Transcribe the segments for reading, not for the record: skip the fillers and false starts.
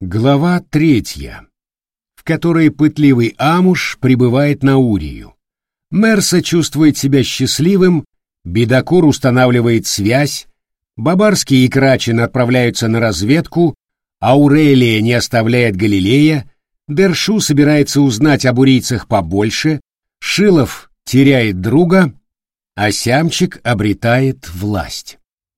Глава 3, в которой пытливый Амуш прибывает на Урию. Мерса чувствует себя счастливым, Бедокур устанавливает связь, Бабарский и Крачин отправляются на разведку, Аурелия не оставляет Галилея, Дершу собирается узнать об урийцах побольше, Шилов теряет друга, а Сямчик обретает власть.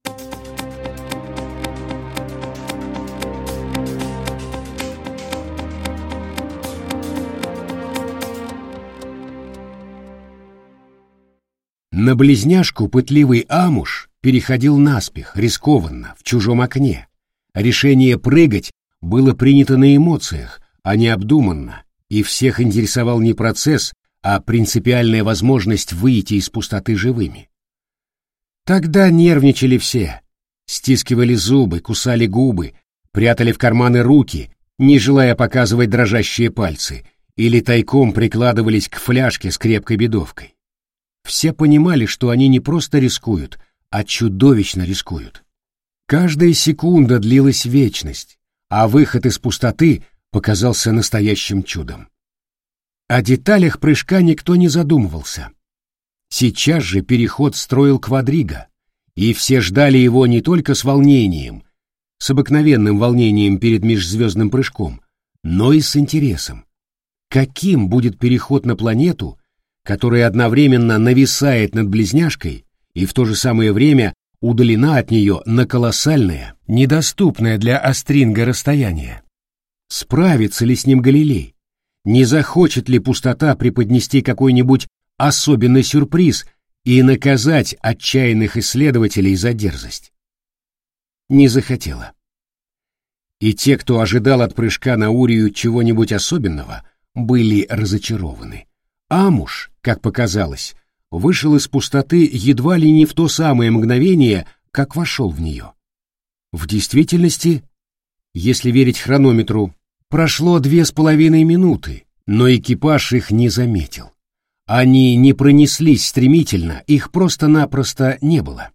На близняшку пытливый Амуш переходил наспех, рискованно, в чужом окне. Решение прыгать было принято на эмоциях, а не обдуманно, и всех интересовал не процесс, а принципиальная возможность выйти из пустоты живыми. Тогда нервничали все, стискивали зубы, кусали губы, прятали в карманы руки, не желая показывать дрожащие пальцы, или тайком прикладывались к фляжке с крепкой бедовкой. Все понимали, что они не просто рискуют, а чудовищно рискуют. Каждая секунда длилась вечность, а выход из пустоты показался настоящим чудом. О деталях прыжка никто не задумывался. Сейчас же переход строил Квадрига, и все ждали его не только с волнением, с обыкновенным волнением перед межзвездным прыжком, но и с интересом. Каким будет переход на планету, которая одновременно нависает над близняшкой и в то же самое время удалена от нее на колоссальное, недоступное для Астринга расстояние? Справится ли с ним Галилей? Не захочет ли пустота преподнести какой-нибудь особенный сюрприз и наказать отчаянных исследователей за дерзость? Не захотела. И те, кто ожидал от прыжка на Урию чего-нибудь особенного, были разочарованы. Амуш, как показалось, вышел из пустоты едва ли не в то самое мгновение, как вошел в нее. В действительности, если верить хронометру, прошло 2,5 минуты, но экипаж их не заметил. Они не пронеслись стремительно, их просто-напросто не было.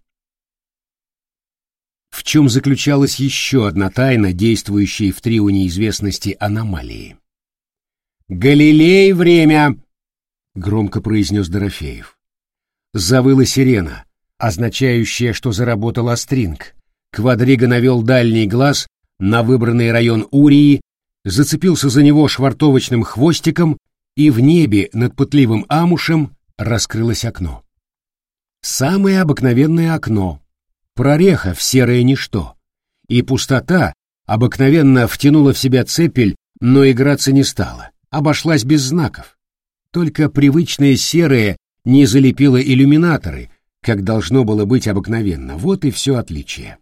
В чем заключалась еще одна тайна, действующая в трио неизвестности аномалии? «Галилей, время!» — громко произнес Дорофеев. Завыла сирена, означающая, что заработал Астринг. Квадрига навел дальний глаз на выбранный район Урии, зацепился за него швартовочным хвостиком, и в небе над пытливым Амушем раскрылось окно. Самое обыкновенное окно, прореха в серое ничто, и пустота обыкновенно втянула в себя цепель, но играться не стала, обошлась без знаков. Только привычное серое не залепило иллюминаторы, как должно было быть обыкновенно. Вот и все отличие.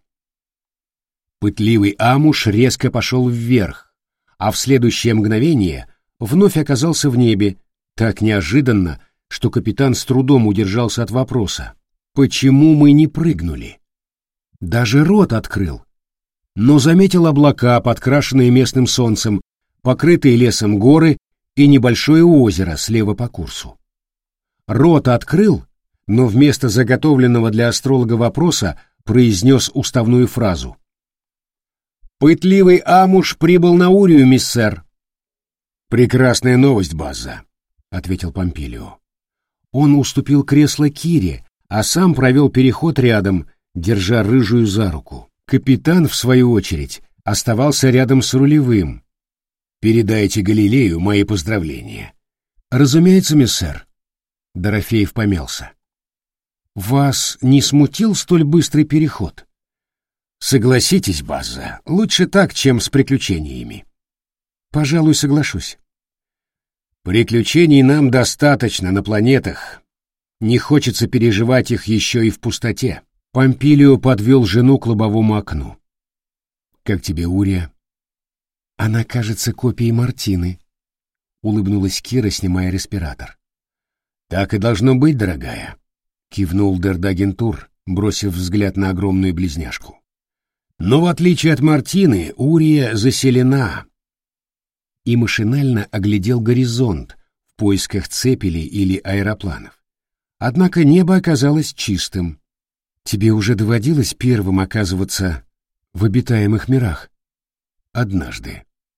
Пытливый Амуш резко пошел вверх, а в следующее мгновение вновь оказался в небе, так неожиданно, что капитан с трудом удержался от вопроса: почему мы не прыгнули? Даже рот открыл, но заметил облака, подкрашенные местным солнцем, покрытые лесом горы и небольшое озеро слева по курсу. Рот открыл, но вместо заготовленного для астролога вопроса произнес уставную фразу. «Пытливый Амуш прибыл на Урию, миссэр». «Прекрасная новость, Базза», — ответил Помпилио. Он уступил кресло Кире, а сам провел переход рядом, держа рыжую за руку. Капитан, в свою очередь, оставался рядом с рулевым. «Передайте Галилею мои поздравления». «Разумеется, миссэр». Дорофеев помялся. «Вас не смутил столь быстрый переход?» «Согласитесь, Базза, лучше так, чем с приключениями». «Пожалуй, соглашусь». «Приключений нам достаточно на планетах. Не хочется переживать их еще и в пустоте». Помпилио подвел жену к лобовому окну. «Как тебе, Урия?» «Она кажется копией Мартины», — улыбнулась Кира, снимая респиратор. «Так и должно быть, дорогая», — кивнул Дердагентур, бросив взгляд на огромную близняшку. «Но в отличие от Мартины, Урия заселена». И машинально оглядел горизонт в поисках цепелей или аэропланов. Однако небо оказалось чистым. «Тебе уже доводилось первым оказываться в обитаемых мирах?» «Однажды»,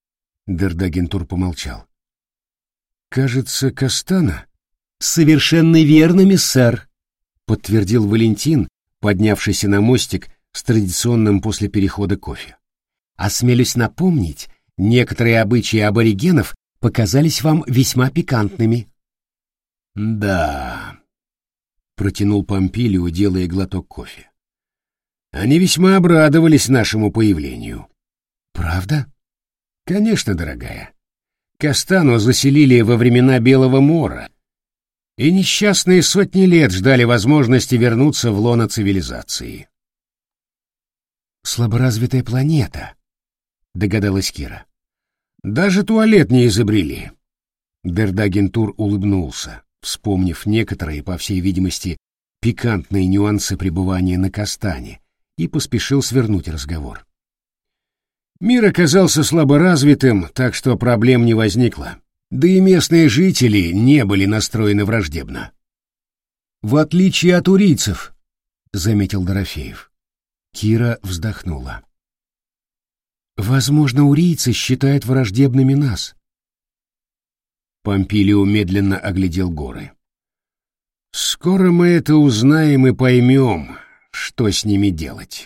Дердагентур помолчал. «Кажется, Кастана?» «Совершенно верно, миссар», — подтвердил Валентин, поднявшийся на мостик с традиционным после перехода кофе. «Осмелюсь напомнить, некоторые обычаи аборигенов показались вам весьма пикантными». «Да», — протянул Помпилио, делая глоток кофе. «Они весьма обрадовались нашему появлению». «Правда?» «Конечно, дорогая. Кастану заселили во времена Белого Мора, и несчастные сотни лет ждали возможности вернуться в лоно цивилизации». «Слаборазвитая планета», — догадалась Кира. «Даже туалет не изобрели». Дердагентур улыбнулся, вспомнив некоторые, по всей видимости, пикантные нюансы пребывания на Кастане, и поспешил свернуть разговор. Мир оказался слаборазвитым, так что проблем не возникло. Да и местные жители не были настроены враждебно. «В отличие от урийцев», — заметил Дорофеев. Кира вздохнула. «Возможно, урийцы считают враждебными нас». Помпилио медленно оглядел горы. «Скоро мы это узнаем и поймем, что с ними делать».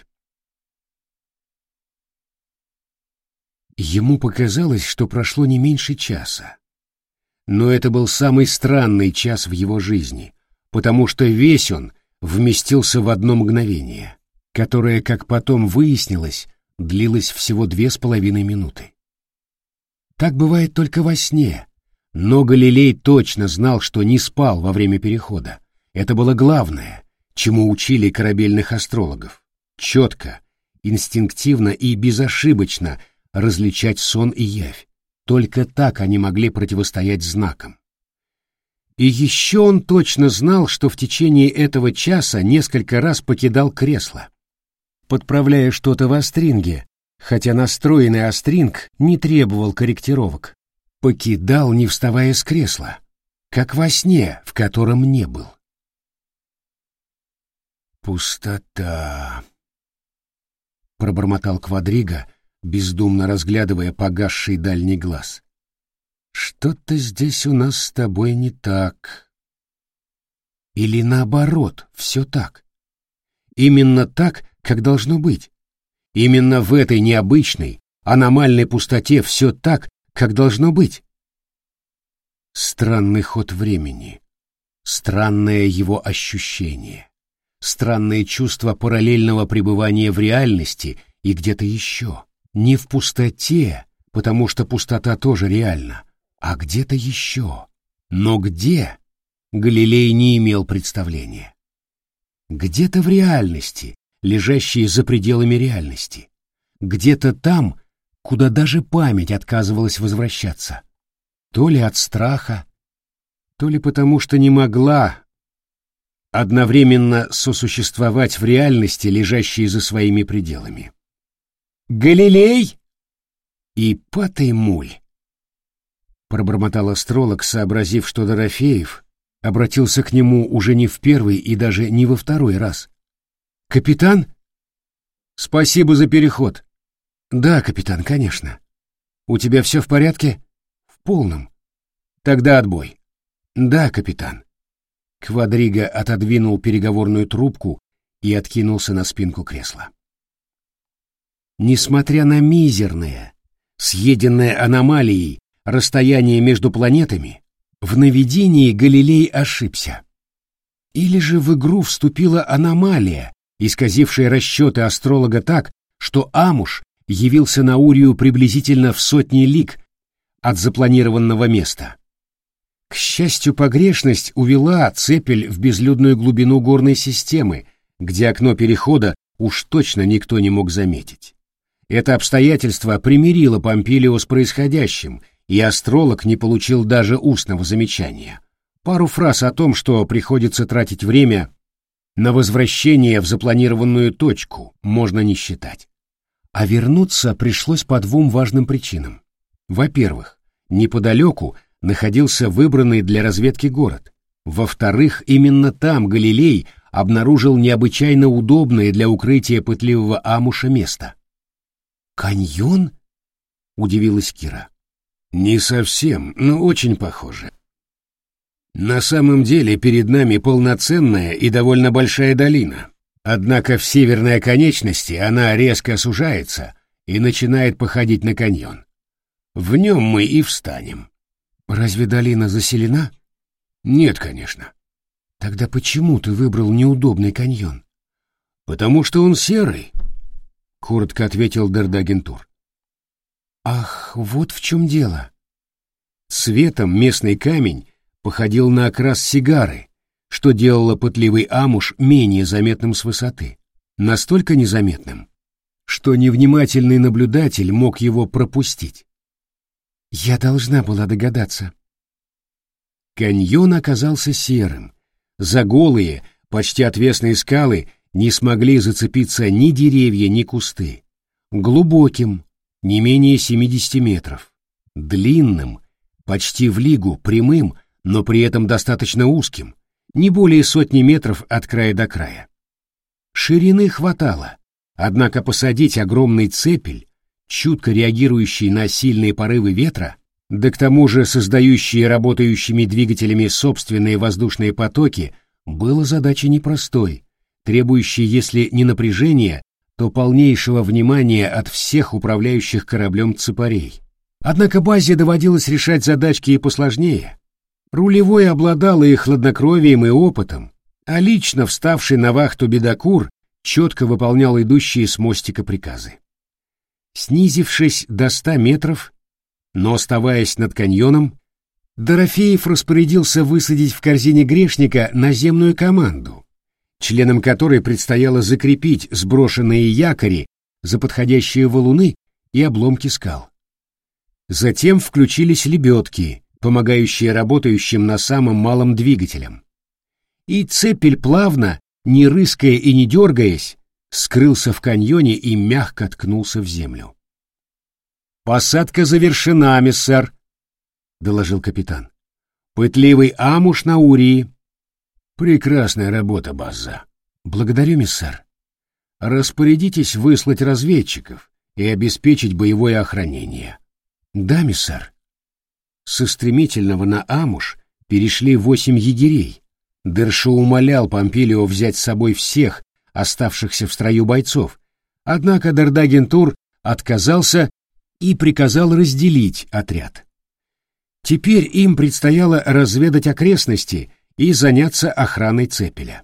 Ему показалось, что прошло не меньше часа. Но это был самый странный час в его жизни, потому что весь он вместился в одно мгновение, которое, как потом выяснилось, длилось всего 2,5 минуты. Так бывает только во сне, но Галилей точно знал, что не спал во время перехода. Это было главное, чему учили корабельных астрологов. Четко, инстинктивно и безошибочно различать сон и явь. Только так они могли противостоять знакам. И еще он точно знал, что в течение этого часа несколько раз покидал кресло, подправляя что-то в астринге, хотя настроенный астринг не требовал корректировок. Покидал, не вставая с кресла, как во сне, в котором не был. «Пустота», — пробормотал Квадриго, бездумно разглядывая погасший дальний глаз. «Что-то здесь у нас с тобой не так. Или наоборот, все так. Именно так, как должно быть. Именно в этой необычной, аномальной пустоте все так, как должно быть. Странный ход времени, странное его ощущение, странное чувство параллельного пребывания в реальности и где-то еще. Не в пустоте, потому что пустота тоже реальна, а где-то еще. Но где? Галилей не имел представления. Где-то в реальности, лежащей за пределами реальности. Где-то там, куда даже память отказывалась возвращаться. То ли от страха, то ли потому, что не могла одновременно сосуществовать в реальности, лежащей за своими пределами. «Галилей!» «И патай муль!» — пробормотал астролог, сообразив, что Дорофеев обратился к нему уже не в первый и даже не во второй раз. «Капитан?» «Спасибо за переход». «Да, капитан, конечно. У тебя все в порядке?» «В полном». «Тогда отбой». «Да, капитан». Квадриго отодвинул переговорную трубку и откинулся на спинку кресла. Несмотря на мизерное, съеденное аномалией расстояние между планетами, в наведении Галилей ошибся. Или же в игру вступила аномалия, исказившая расчеты астролога так, что Амуш явился на Урию приблизительно в 100 лиг от запланированного места. К счастью, погрешность увела Цепель в безлюдную глубину горной системы, где окно перехода уж точно никто не мог заметить. Это обстоятельство примирило Помпилио с происходящим, и астролог не получил даже устного замечания. Пару фраз о том, что приходится тратить время на возвращение в запланированную точку, можно не считать. А вернуться пришлось по 2 важным причинам. Во-первых, неподалеку находился выбранный для разведки город. Во-вторых, именно там Галилей обнаружил необычайно удобное для укрытия пытливого Амуша место. «Каньон?» — удивилась Кира. Не совсем, но очень похоже. На самом деле перед нами полноценная и довольно большая долина. Однако в северной оконечности она резко сужается и начинает походить на каньон. В нем мы и встанем. Разве долина заселена? Нет, конечно. Тогда почему ты выбрал неудобный каньон? Потому что он серый, коротко ответил Дердагентур. Ах, вот в чем дело. Цветом местный камень походил на окрас сигары, что делало пытливый амуш менее заметным с высоты. Настолько незаметным, что невнимательный наблюдатель мог его пропустить. Я должна была догадаться. Каньон оказался серым. За голые, почти отвесные скалы не смогли зацепиться ни деревья, ни кусты. Глубоким, не менее 70 метров. Длинным, почти в лигу, прямым, но при этом достаточно узким, не более 100 метров от края до края. Ширины хватало, однако посадить огромный цепель, чутко реагирующий на сильные порывы ветра, да к тому же создающие работающими двигателями собственные воздушные потоки, было задачей непростой, требующей, если не напряжения, то полнейшего внимания от всех управляющих кораблем цепарей. Однако базе доводилось решать задачки и посложнее. Рулевой обладал и хладнокровием, и опытом, а лично вставший на вахту бедокур четко выполнял идущие с мостика приказы. Снизившись до 100 метров, но оставаясь над каньоном, Дорофеев распорядился высадить в корзине грешника наземную команду, членам которой предстояло закрепить сброшенные якори за подходящие валуны и обломки скал. Затем включились лебедки, помогающие работающим на самом малом двигателям. И цепель плавно, не рыская и не дергаясь, скрылся в каньоне и мягко ткнулся в землю. «Посадка завершена, миссар», — доложил капитан. «Пытливый амуш на Урии». «Прекрасная работа, Базза». «Благодарю, миссар». «Распорядитесь выслать разведчиков и обеспечить боевое охранение». «Да, миссар». Со стремительного на амуш перешли 8 егерей. Дершо умолял Помпилио взять с собой всех оставшихся в строю бойцов, однако Дердагентур отказался и приказал разделить отряд. Теперь им предстояло разведать окрестности и заняться охраной цепеля.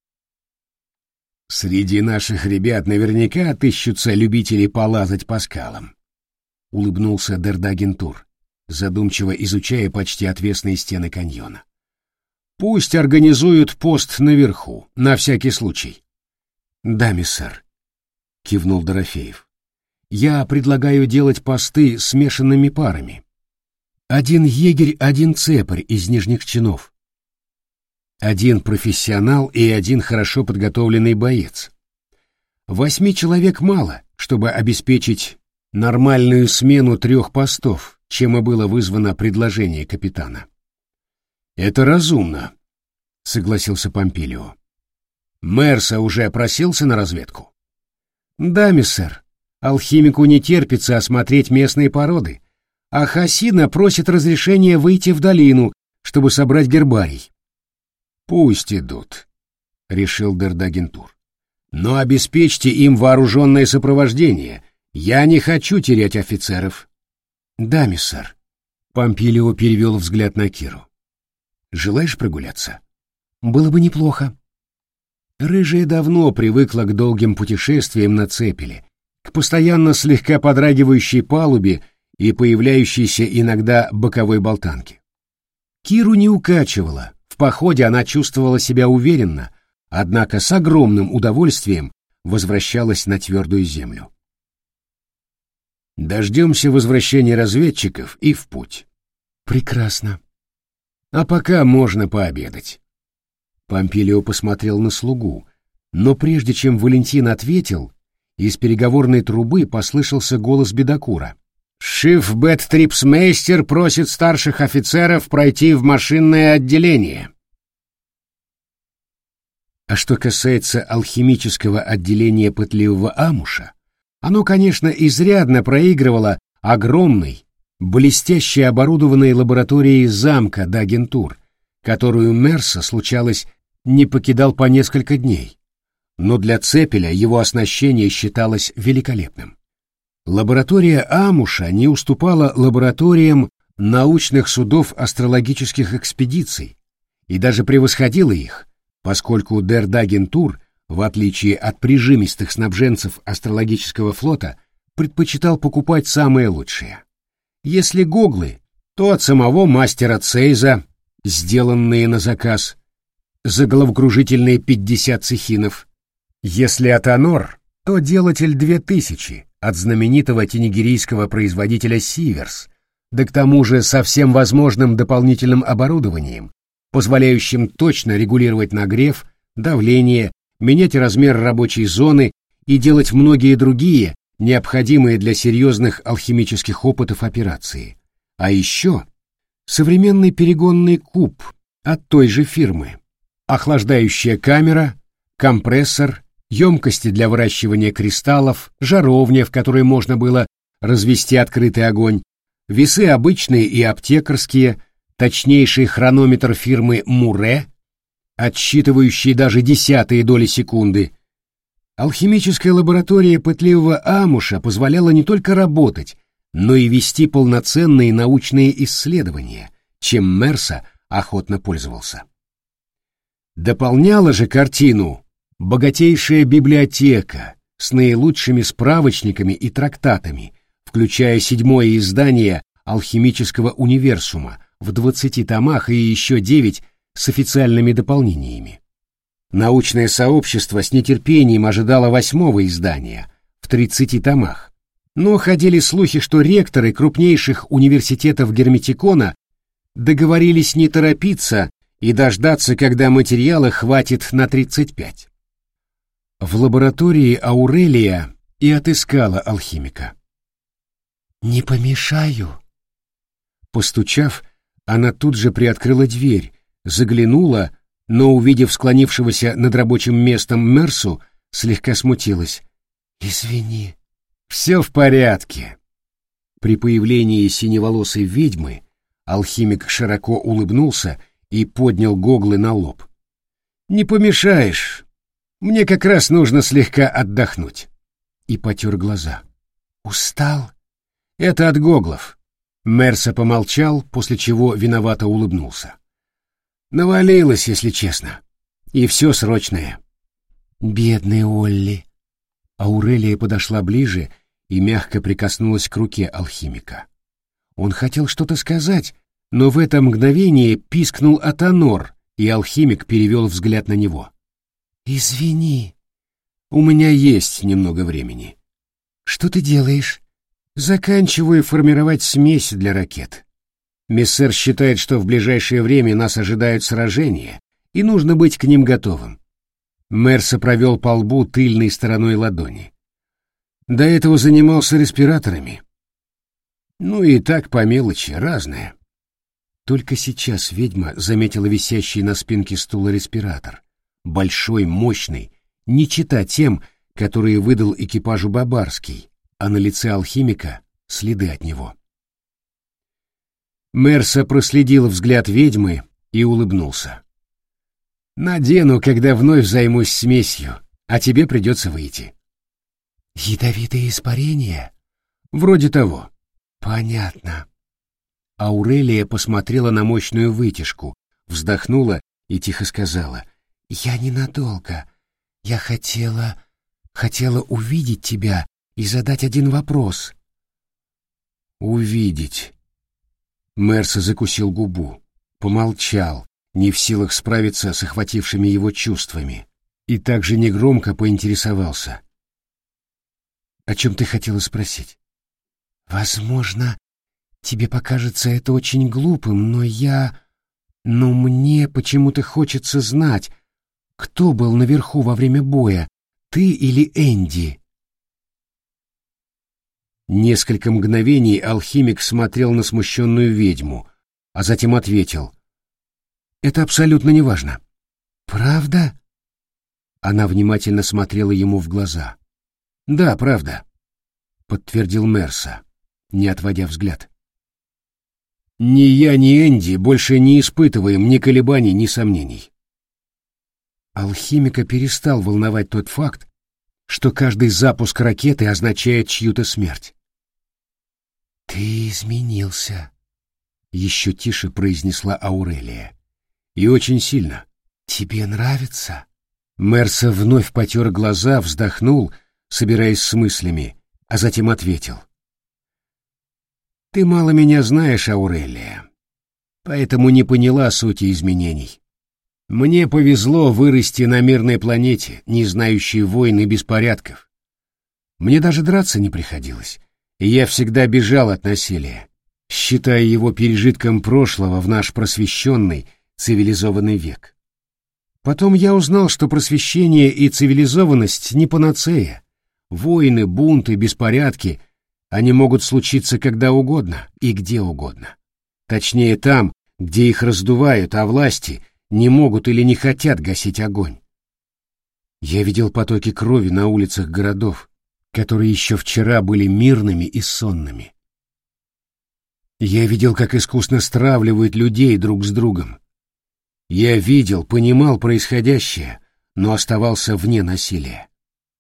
«Среди наших ребят наверняка отыщутся любители полазать по скалам», — улыбнулся Дердагентур, задумчиво изучая почти отвесные стены каньона. «Пусть организуют пост наверху, на всякий случай». «Да, миссар», — кивнул Дорофеев. «Я предлагаю делать посты смешанными парами. Один егерь, один цепарь из нижних чинов. Один профессионал и один хорошо подготовленный боец. 8 человек мало, чтобы обеспечить нормальную смену 3 постов, чем и было вызвано предложение капитана». «Это разумно», — согласился Помпилио. «Мерса уже просился на разведку?» «Да, миссар. Алхимику не терпится осмотреть местные породы, а Хасина просит разрешения выйти в долину, чтобы собрать гербарий». «Пусть идут», — решил Дердагентур. «Но обеспечьте им вооруженное сопровождение. Я не хочу терять офицеров». «Да, миссар». Помпилио перевел взгляд на Киру. «Желаешь прогуляться?» «Было бы неплохо». Рыжая давно привыкла к долгим путешествиям на цепеле, к постоянно слегка подрагивающей палубе и появляющейся иногда боковой болтанке. Киру не укачивала, в походе она чувствовала себя уверенно, однако с огромным удовольствием возвращалась на твердую землю. «Дождемся возвращения разведчиков и в путь». «Прекрасно. А пока можно пообедать». Помпилио посмотрел на слугу, но прежде чем Валентин ответил, из переговорной трубы послышался голос бедокура. «Шифбет-трипсмейстер просит старших офицеров пройти в машинное отделение». А что касается алхимического отделения пытливого амуша, оно, конечно, изрядно проигрывало огромной, блестяще оборудованной лабораторией замка Дагентур, которую Мерса, случалось, не покидал по несколько дней. Но для Цепеля его оснащение считалось великолепным. Лаборатория Амуша не уступала лабораториям научных судов астрологических экспедиций и даже превосходила их, поскольку Дер Дагентур, в отличие от прижимистых снабженцев астрологического флота, предпочитал покупать самые лучшие. Если гоглы, то от самого мастера Цейза, сделанные на заказ, за головокружительные 50 цехинов. Если от Анор, то делатель 2000 от знаменитого тенегерийского производителя Сиверс, да к тому же со всем возможным дополнительным оборудованием, позволяющим точно регулировать нагрев, давление, менять размер рабочей зоны и делать многие другие, необходимые для серьезных алхимических опытов операции. А еще современный перегонный куб от той же фирмы, охлаждающая камера, компрессор, емкости для выращивания кристаллов, жаровня, в которой можно было развести открытый огонь, весы обычные и аптекарские, точнейший хронометр фирмы Муре, отсчитывающий даже десятые доли секунды. Алхимическая лаборатория пытливого Амуша позволяла не только работать, но и вести полноценные научные исследования, чем Мерса охотно пользовался. Дополняла же картину богатейшая библиотека с наилучшими справочниками и трактатами, включая 7-е издание алхимического универсума в 20 томах и еще 9 с официальными дополнениями. Научное сообщество с нетерпением ожидало 8-го издания в 30 томах, но ходили слухи, что ректоры крупнейших университетов Герметикона договорились не торопиться и дождаться, когда материала хватит на 35. В лаборатории Аурелия и отыскала алхимика. «Не помешаю?» Постучав, она тут же приоткрыла дверь, заглянула, но, увидев склонившегося над рабочим местом Мерсу, слегка смутилась. «Извини». «Все в порядке». При появлении синеволосой ведьмы алхимик широко улыбнулся и поднял гоглы на лоб. «Не помешаешь. Мне как раз нужно слегка отдохнуть». И потер глаза. «Устал?» «Это от гоглов». Мерса помолчал, после чего виновато улыбнулся. «Навалилось, если честно. И все срочное». «Бедный Олли». Аурелия подошла ближе и мягко прикоснулась к руке алхимика. Он хотел что-то сказать, но в это мгновение пискнул Атанор, и алхимик перевел взгляд на него. «Извини». «У меня есть немного времени». «Что ты делаешь?» «Заканчиваю формировать смесь для ракет. Мессер считает, что в ближайшее время нас ожидают сражения, и нужно быть к ним готовым». Мерса провел по лбу тыльной стороной ладони. До этого занимался респираторами. Ну и так по мелочи, разное. Только сейчас ведьма заметила висящий на спинке стула респиратор. Большой, мощный, не чета тем, которые выдал экипажу Бабарский, а на лице алхимика следы от него. Мерса проследил взгляд ведьмы и улыбнулся. «Надену, когда вновь займусь смесью, а тебе придется выйти». «Ядовитые испарения?» «Вроде того». «Понятно». Аурелия посмотрела на мощную вытяжку, вздохнула и тихо сказала: «Я ненадолго. Я хотела увидеть тебя и задать один вопрос». «Увидеть». Мерса закусил губу, помолчал, не в силах справиться с охватившими его чувствами, и также негромко поинтересовался: «О чем ты хотела спросить?» «Возможно, тебе покажется это очень глупым, но мне почему-то хочется знать, кто был наверху во время боя, ты или Энди?» Несколько мгновений алхимик смотрел на смущенную ведьму, а затем ответил: «Это абсолютно неважно». «Правда?» Она внимательно смотрела ему в глаза. «Да, правда», — подтвердил Мерса, не отводя взгляд. Ни я, ни Энди больше не испытываем ни колебаний, ни сомнений. Алхимика перестал волновать тот факт, что каждый запуск ракеты означает чью-то смерть. «Ты изменился», — еще тише произнесла Аурелия. «И очень сильно. Тебе нравится?» Мерса вновь потер глаза, вздохнул, собираясь с мыслями, а затем ответил. «Ты мало меня знаешь, Аурелия, поэтому не поняла сути изменений. Мне повезло вырасти на мирной планете, не знающей войн и беспорядков. Мне даже драться не приходилось, и я всегда бежал от насилия, считая его пережитком прошлого в наш просвещенный, цивилизованный век. Потом я узнал, что просвещение и цивилизованность не панацея. Войны, бунты, беспорядки, они могут случиться когда угодно и где угодно. Точнее, там, где их раздувают, а власти не могут или не хотят гасить огонь. Я видел потоки крови на улицах городов, которые еще вчера были мирными и сонными. Я видел, как искусно стравливают людей друг с другом. Я видел, понимал происходящее, но оставался вне насилия.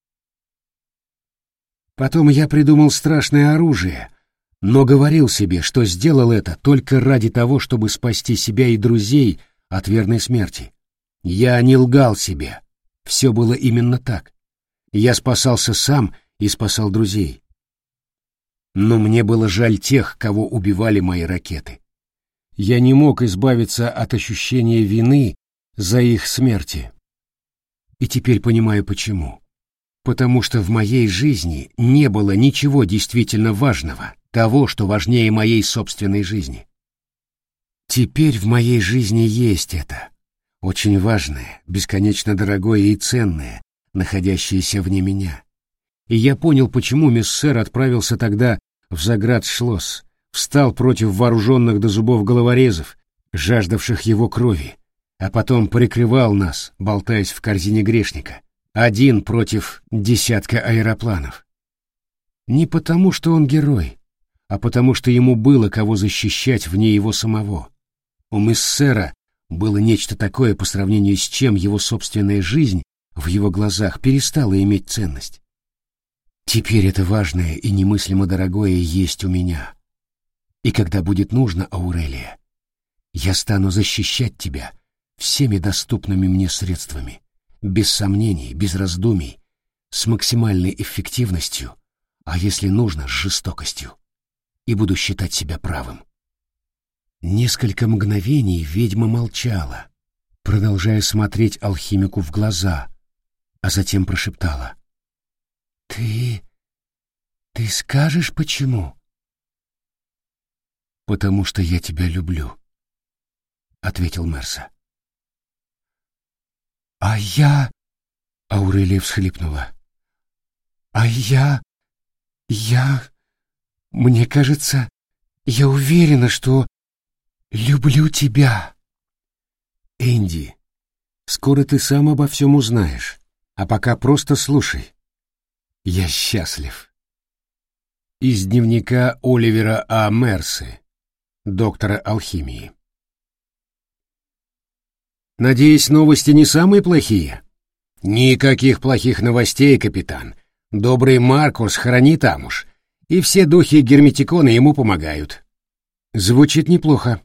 Потом я придумал страшное оружие, но говорил себе, что сделал это только ради того, чтобы спасти себя и друзей от верной смерти. Я не лгал себе. Все было именно так. Я спасался сам и спасал друзей. Но мне было жаль тех, кого убивали мои ракеты. Я не мог избавиться от ощущения вины за их смерти. И теперь понимаю, почему. Потому что в моей жизни не было ничего действительно важного, того, что важнее моей собственной жизни. Теперь в моей жизни есть это, очень важное, бесконечно дорогое и ценное, находящееся вне меня. И я понял, почему Мессер отправился тогда в Заградшлосс, встал против вооруженных до зубов головорезов, жаждавших его крови, а потом прикрывал нас, болтаясь в корзине грешника, один против десятка аэропланов. Не потому, что он герой, а потому, что ему было кого защищать вне его самого. У Мессера было нечто такое, по сравнению с чем его собственная жизнь в его глазах перестала иметь ценность. Теперь это важное и немыслимо дорогое есть у меня. И когда будет нужно, Аурелия, я стану защищать тебя всеми доступными мне средствами, без сомнений, без раздумий, с максимальной эффективностью, а если нужно, с жестокостью, и буду считать себя правым. Несколько мгновений ведьма молчала, продолжая смотреть алхимику в глаза, а затем прошептала. «Ты скажешь, почему?» «Потому что я тебя люблю», — ответил Мерса. «А я...» — Аурелия всхлипнула. «А я... Мне кажется, я уверена, что люблю тебя». «Энди, скоро ты сам обо всем узнаешь, а пока просто слушай. Я счастлив». Из дневника Оливера А. Мерсы, доктора алхимии. «Надеюсь, новости не самые плохие?» «Никаких плохих новостей, капитан. Добрый Маркус хранит Амуш, и все духи Герметикона ему помогают». «Звучит неплохо».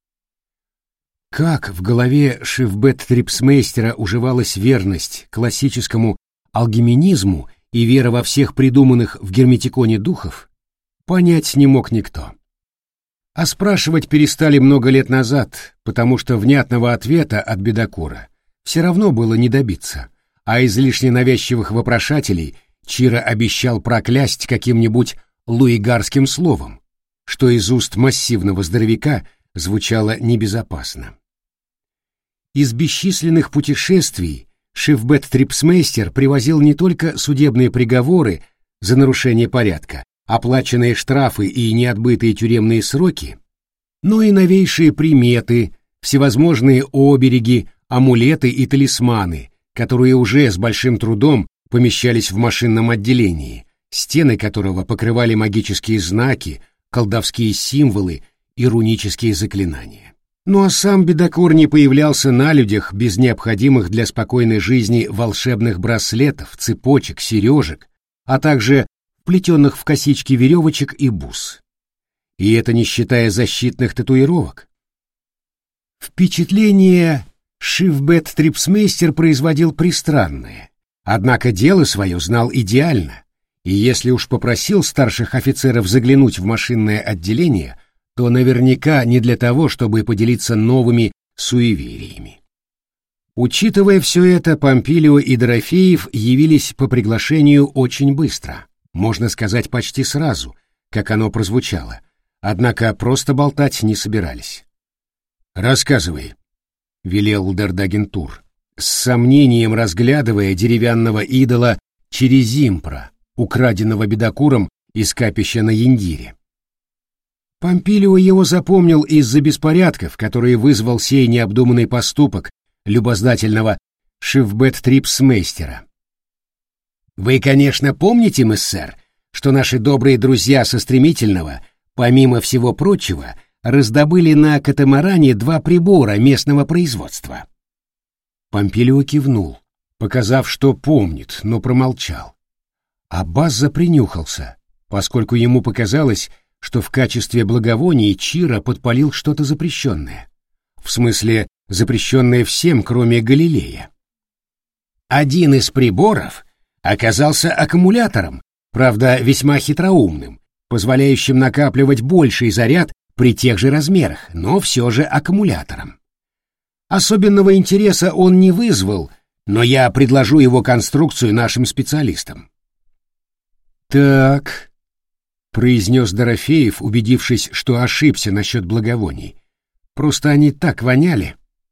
Как в голове Шифбет-Трипсмейстера уживалась верность классическому алгеминизму и вера во всех придуманных в Герметиконе духов, понять не мог никто. А спрашивать перестали много лет назад, потому что внятного ответа от бедокура все равно было не добиться, а излишне навязчивых вопрошателей Чиро обещал проклясть каким-нибудь луигарским словом, что из уст массивного здоровяка звучало небезопасно. Из бесчисленных путешествий Шифбет-Трипсмейстер привозил не только судебные приговоры за нарушение порядка, оплаченные штрафы и неотбытые тюремные сроки, но и новейшие приметы, всевозможные обереги, амулеты и талисманы, которые уже с большим трудом помещались в машинном отделении, стены которого покрывали магические знаки, колдовские символы и рунические заклинания. Ну а сам бедокур не появлялся на людях без необходимых для спокойной жизни волшебных браслетов, цепочек, сережек, а также плетенных в косички веревочек и бус. И это не считая защитных татуировок. Впечатление Шифбет-Трипсмейстер производил пристранное, однако дело свое знал идеально, и если уж попросил старших офицеров заглянуть в машинное отделение, то наверняка не для того, чтобы поделиться новыми суевериями. Учитывая все это, Помпилио и Дорофеев явились по приглашению очень быстро, можно сказать, почти сразу, как оно прозвучало, однако просто болтать не собирались. «Рассказывай», — велел Дардагентур, с сомнением разглядывая деревянного идола Черезимпра, украденного бедокуром из капища на Яндире. Помпилио его запомнил из-за беспорядков, которые вызвал сей необдуманный поступок любознательного Шифбет-Трипсмейстера. «Вы, конечно, помните, мессер, что наши добрые друзья со Стремительного, помимо всего прочего, раздобыли на катамаране 2 прибора местного производства?» Помпилио кивнул, показав, что помнит, но промолчал. Аббас принюхался, поскольку ему показалось, что в качестве благовоний Чиро подпалил что-то запрещенное. В смысле, запрещенное всем, кроме Галилея. Один из приборов оказался аккумулятором, правда, весьма хитроумным, позволяющим накапливать больший заряд при тех же размерах, но все же аккумулятором. Особенного интереса он не вызвал, но я предложу его конструкцию нашим специалистам. «Так», — произнес Дорофеев, убедившись, что ошибся насчет благовоний, — «просто они так воняли».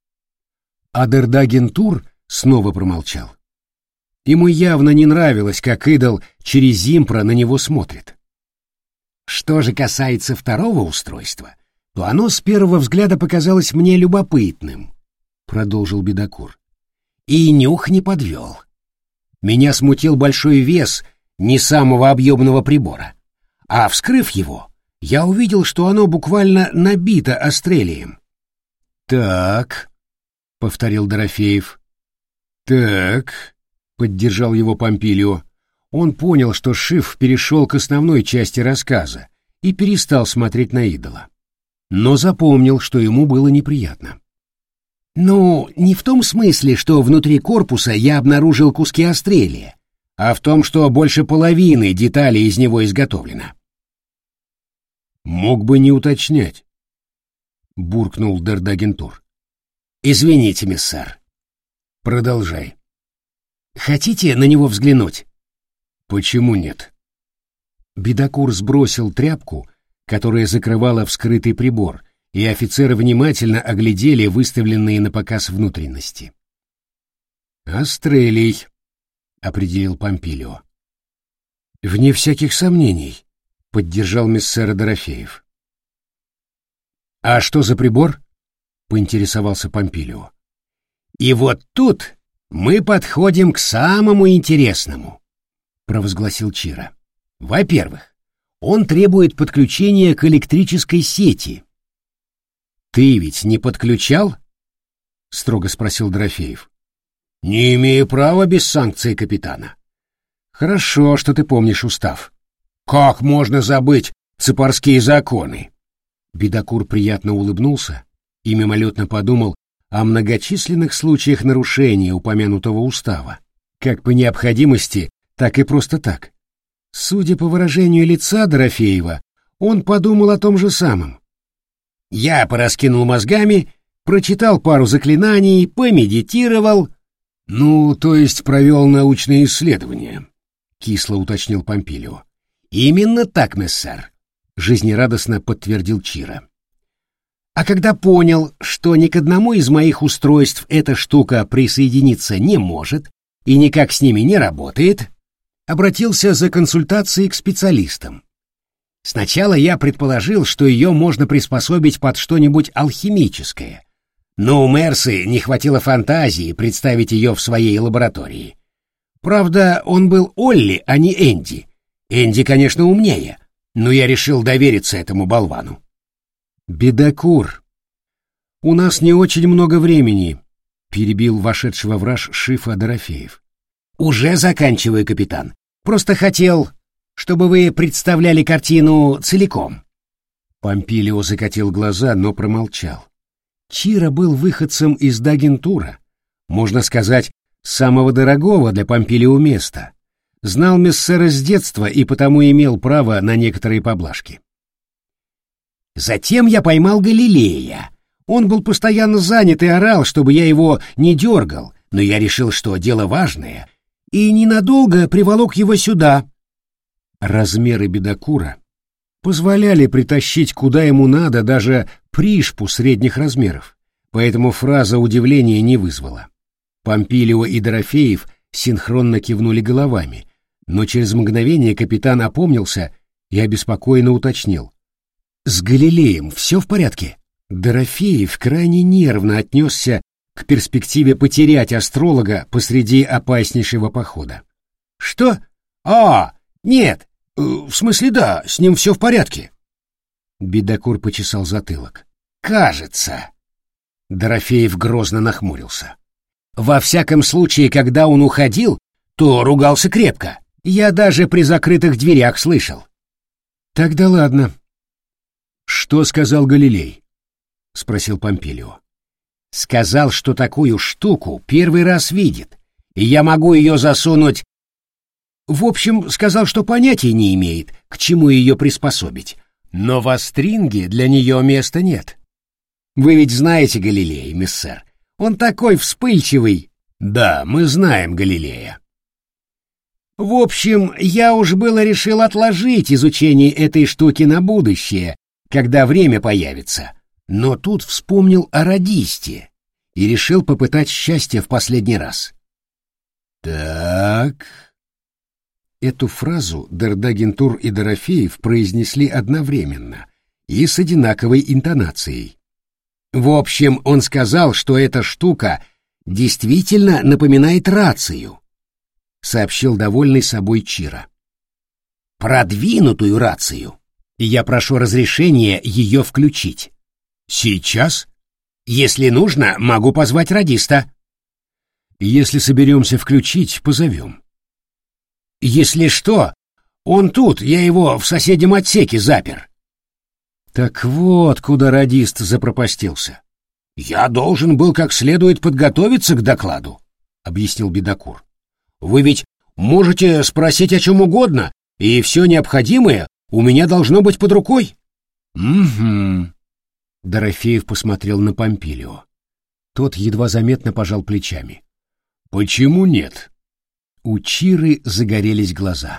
А Дардагентур снова промолчал. Ему явно не нравилось, как идол Черезимпра на него смотрит. Что же касается второго устройства, то оно с первого взгляда показалось мне любопытным, — продолжил бедокур. И нюх не подвел. Меня смутил большой вес не самого объемного прибора, а, вскрыв его, я увидел, что оно буквально набито астрелием. «Так», — повторил Дорофеев. «Так», — поддержал его Помпилио. Он понял, что Шиф перешел к основной части рассказа и перестал смотреть на идола. Но запомнил, что ему было неприятно. «Ну, не в том смысле, что внутри корпуса я обнаружил куски астрелия, а в том, что больше половины деталей из него изготовлено». «Мог бы не уточнять», — буркнул Дардагентур. «Извините, миссар. Продолжай». «Хотите на него взглянуть?» «Почему нет?» Бедокур сбросил тряпку, которая закрывала вскрытый прибор, и офицеры внимательно оглядели выставленные на показ внутренности. «Астрелий», — определил Помпилио. «Вне всяких сомнений», — поддержал мессер Дорофеев. «А что за прибор?» — поинтересовался Помпилио. «И вот тут мы подходим к самому интересному», — провозгласил Чиро. «Во-первых, он требует подключения к электрической сети». «Ты ведь не подключал?» — строго спросил Дорофеев. «Не имею права без санкции капитана». «Хорошо, что ты помнишь устав». «Как можно забыть цепарские законы?» Бедокур приятно улыбнулся и мимолетно подумал о многочисленных случаях нарушения упомянутого устава, как по необходимости, так и просто так. Судя по выражению лица Дорофеева, он подумал о том же самом. Я пораскинул мозгами, прочитал пару заклинаний, помедитировал. «Ну, то есть провел научные исследования», — кисло уточнил Помпилио. «Именно так, мессер», — жизнерадостно подтвердил Чиро. «А когда понял, что ни к одному из моих устройств эта штука присоединиться не может и никак с ними не работает, обратился за консультацией к специалистам. Сначала я предположил, что ее можно приспособить под что-нибудь алхимическое, но у Мерсы не хватило фантазии представить ее в своей лаборатории. Правда, он был Олли, а не Энди. Энди, конечно, умнее, но я решил довериться этому болвану. «Бедокур, у нас не очень много времени», — перебил вошедшего в раж Шифа Дорофеев. «Уже заканчиваю, капитан. Просто хотел, чтобы вы представляли картину целиком». Помпилио закатил глаза, но промолчал. Чиро был выходцем из Дагентура, можно сказать, самого дорогого для Помпилио места. Знал Мессера с детства и потому имел право на некоторые поблажки. Затем я поймал Галилея. Он был постоянно занят и орал, чтобы я его не дергал, но я решил, что дело важное, и ненадолго приволок его сюда. Размеры бедокура позволяли притащить куда ему надо даже пришпу средних размеров, поэтому фраза удивления не вызвала. Помпилио и Дорофеев синхронно кивнули головами, но через мгновение капитан опомнился и обеспокоенно уточнил: «С Галилеем все в порядке?» Дорофеев крайне нервно отнесся к перспективе потерять астролога посреди опаснейшего похода. «Что? Нет, в смысле да, с ним все в порядке». Бедокур почесал затылок. «Кажется». Дорофеев грозно нахмурился. «Во всяком случае, когда он уходил, то ругался крепко. Я даже при закрытых дверях слышал». «Тогда ладно». «Что сказал Галилей?» — спросил Помпилио. «Сказал, что такую штуку первый раз видит, и я могу ее засунуть. В общем, сказал, что понятия не имеет, к чему ее приспособить, но в Астринге для нее места нет. Вы ведь знаете Галилея, миссер. Он такой вспыльчивый». «Да, мы знаем Галилея». «В общем, я уж было решил отложить изучение этой штуки на будущее, когда время появится, но тут вспомнил о радисте и решил попытать счастье в последний раз». «Так...» Эту фразу Дердагентур и Дорофеев произнесли одновременно и с одинаковой интонацией. «В общем, он сказал, что эта штука действительно напоминает рацию», — сообщил довольный собой Чиро. «Продвинутую рацию. И я прошу разрешения ее включить». «Сейчас?» «Если нужно, могу позвать радиста». «Если соберемся включить, позовем». «Если что, он тут, я его в соседнем отсеке запер». «Так вот, куда радист запропастился». «Я должен был как следует подготовиться к докладу», — объяснил Бедокур. «Вы ведь можете спросить о чем угодно, и все необходимое у меня должно быть под рукой». «Угу». Дорофеев посмотрел на Помпилио. Тот едва заметно пожал плечами. «Почему нет?» У Чиры загорелись глаза.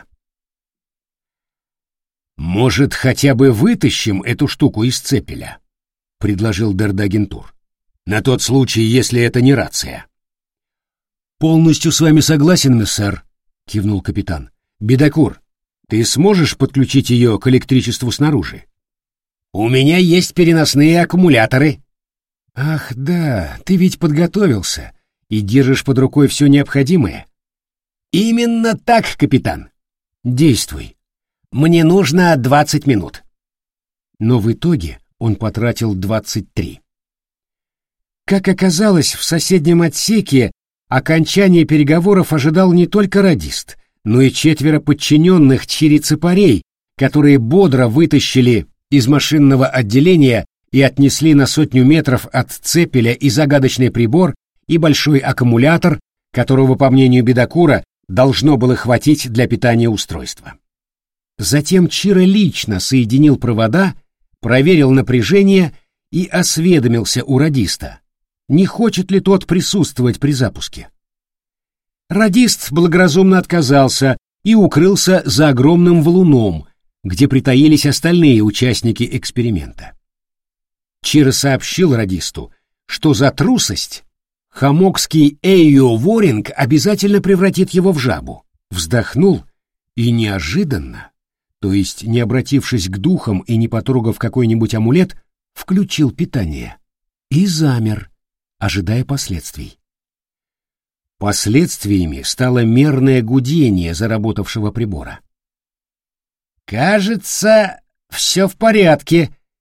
«Может, хотя бы вытащим эту штуку из цепеля?» — предложил Дердагентур. «На тот случай, если это не рация». «Полностью с вами согласен, миссер», — кивнул капитан. «Бедокур, ты сможешь подключить ее к электричеству снаружи?» «У меня есть переносные аккумуляторы». «Ах, да, ты ведь подготовился и держишь под рукой все необходимое». «Именно так, капитан». «Действуй. Мне нужно 20 минут». Но в итоге он потратил 23. Как оказалось, в соседнем отсеке окончание переговоров ожидал не только радист, но и 4 подчиненных чири-цепарей, которые бодро вытащили из машинного отделения и отнесли на 100 метров от цепеля и загадочный прибор, и большой аккумулятор, которого, по мнению Бедокура, должно было хватить для питания устройства. Затем Чиро лично соединил провода, проверил напряжение и осведомился у радиста, не хочет ли тот присутствовать при запуске. Радист благоразумно отказался и укрылся за огромным валуном, где притаились остальные участники эксперимента. Чиро сообщил радисту, что за трусость хамокский Эйо Воринг обязательно превратит его в жабу. Вздохнул и неожиданно, то есть не обратившись к духам и не потрогав какой-нибудь амулет, включил питание и замер, ожидая последствий. Последствиями стало мерное гудение заработавшего прибора. «Кажется, все в порядке.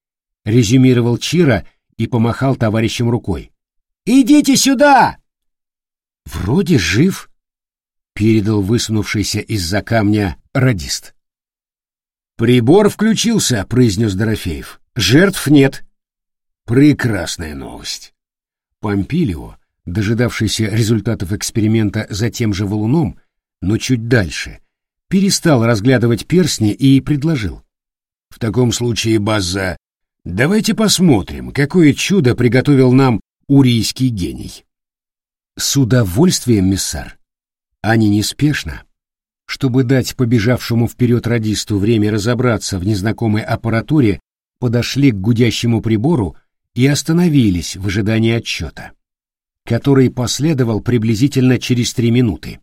резюмировал Чиро и помахал товарищам рукой. «Идите сюда!» «Вроде жив», — передал высунувшийся из-за камня радист. «Прибор включился», — произнес Дорофеев. «Жертв нет». Прекрасная новость. Помпилио, дожидавшийся результатов эксперимента за тем же валуном, но чуть дальше, перестал разглядывать перстни и предложил. «В таком случае, Базза, давайте посмотрим, какое чудо приготовил нам урийский гений». «С удовольствием, миссар». Они неспешно, чтобы дать побежавшему вперед радисту время разобраться в незнакомой аппаратуре, подошли к гудящему прибору и остановились в ожидании отсчета, который последовал приблизительно через 3 минуты.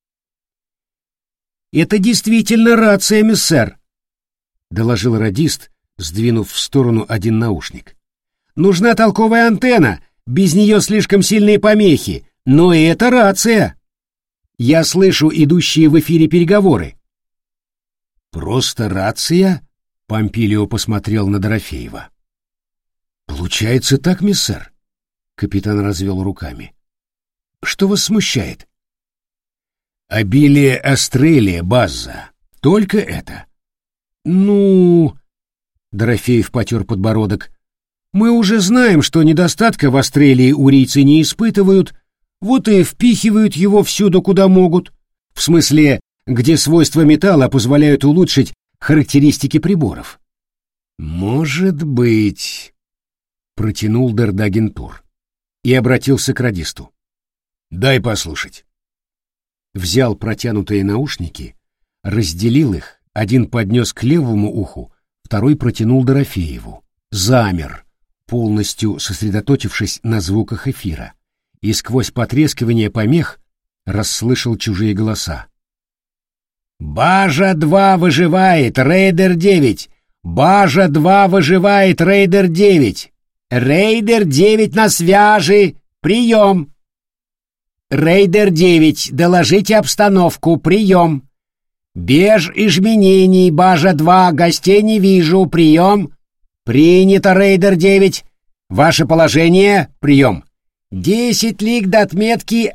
«Это действительно рация, миссар», — доложил радист, сдвинув в сторону один наушник. «Нужна толковая антенна, без нее слишком сильные помехи, но и это рация. Я слышу идущие в эфире переговоры». «Просто рация?» — Помпилио посмотрел на Дорофеева. «Получается так, миссар?» — капитан развел руками. «Что вас смущает?» «Обилие астрелия, Базза. Только это». «Ну...» — Дорофеев потер подбородок. «Мы уже знаем, что недостатка в астрелии урийцы не испытывают, вот и впихивают его всюду, куда могут. В смысле, где свойства металла позволяют улучшить характеристики приборов». «Может быть...» — протянул Дердагентур и обратился к радисту. «Дай послушать». Взял протянутые наушники, разделил их, один поднес к левому уху, второй протянул Дорофееву. Замер, полностью сосредоточившись на звуках эфира, и сквозь потрескивание помех расслышал чужие голоса. «Бажа-2 выживает, Рейдер-9! Бажа-2 выживает, Рейдер-9! Рейдер-9 на свяжи! Прием!» «Рейдер-9, доложите обстановку, прием!» «Без изменений, Бажа-2, гостей не вижу, прием!» «Принято, Рейдер-9! Ваше положение, прием!» 10 лиг до отметки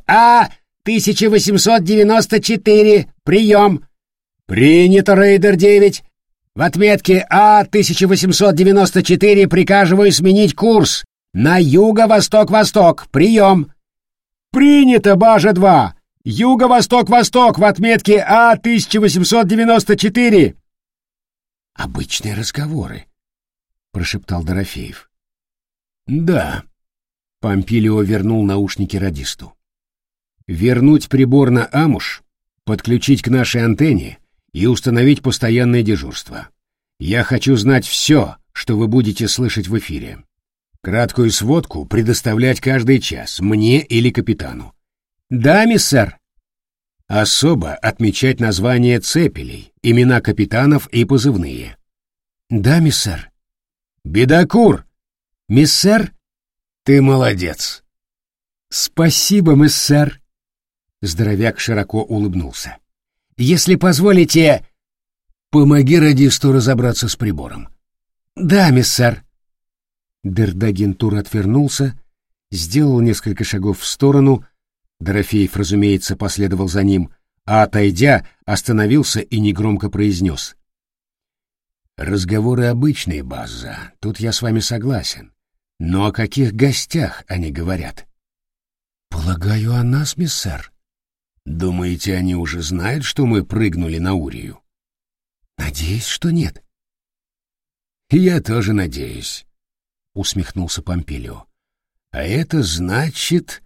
А-1894, прием!» «Принято, Рейдер-9! В отметке А-1894 приказываю сменить курс на юго-восток-восток, прием!» «Принято, Бажа-2! Юго-восток-восток в отметке А-1894!» «Обычные разговоры», — прошептал Дорофеев. «Да». Помпилио вернул наушники радисту. «Вернуть прибор на Амуш, подключить к нашей антенне и установить постоянное дежурство. Я хочу знать все, что вы будете слышать в эфире. Краткую сводку предоставлять каждый час, мне или капитану». «Да, миссар». «Особо отмечать названия цепелей, имена капитанов и позывные». «Да, миссар». «Бедокур!» «Миссар?» «Ты молодец!» «Спасибо, миссар!» Здоровяк широко улыбнулся. «Если позволите, помоги радисту разобраться с прибором». «Да, миссар!» Дердагентур отвернулся, сделал несколько шагов в сторону, Дорофеев, разумеется, последовал за ним, а, отойдя, остановился и негромко произнес. «Разговоры обычные, Базза, тут я с вами согласен. Но о каких гостях они говорят?» «Полагаю, о нас, миссар». «Думаете, они уже знают, что мы прыгнули на Урию?» «Надеюсь, что нет». «Я тоже надеюсь», — усмехнулся Помпилио. «А это значит...»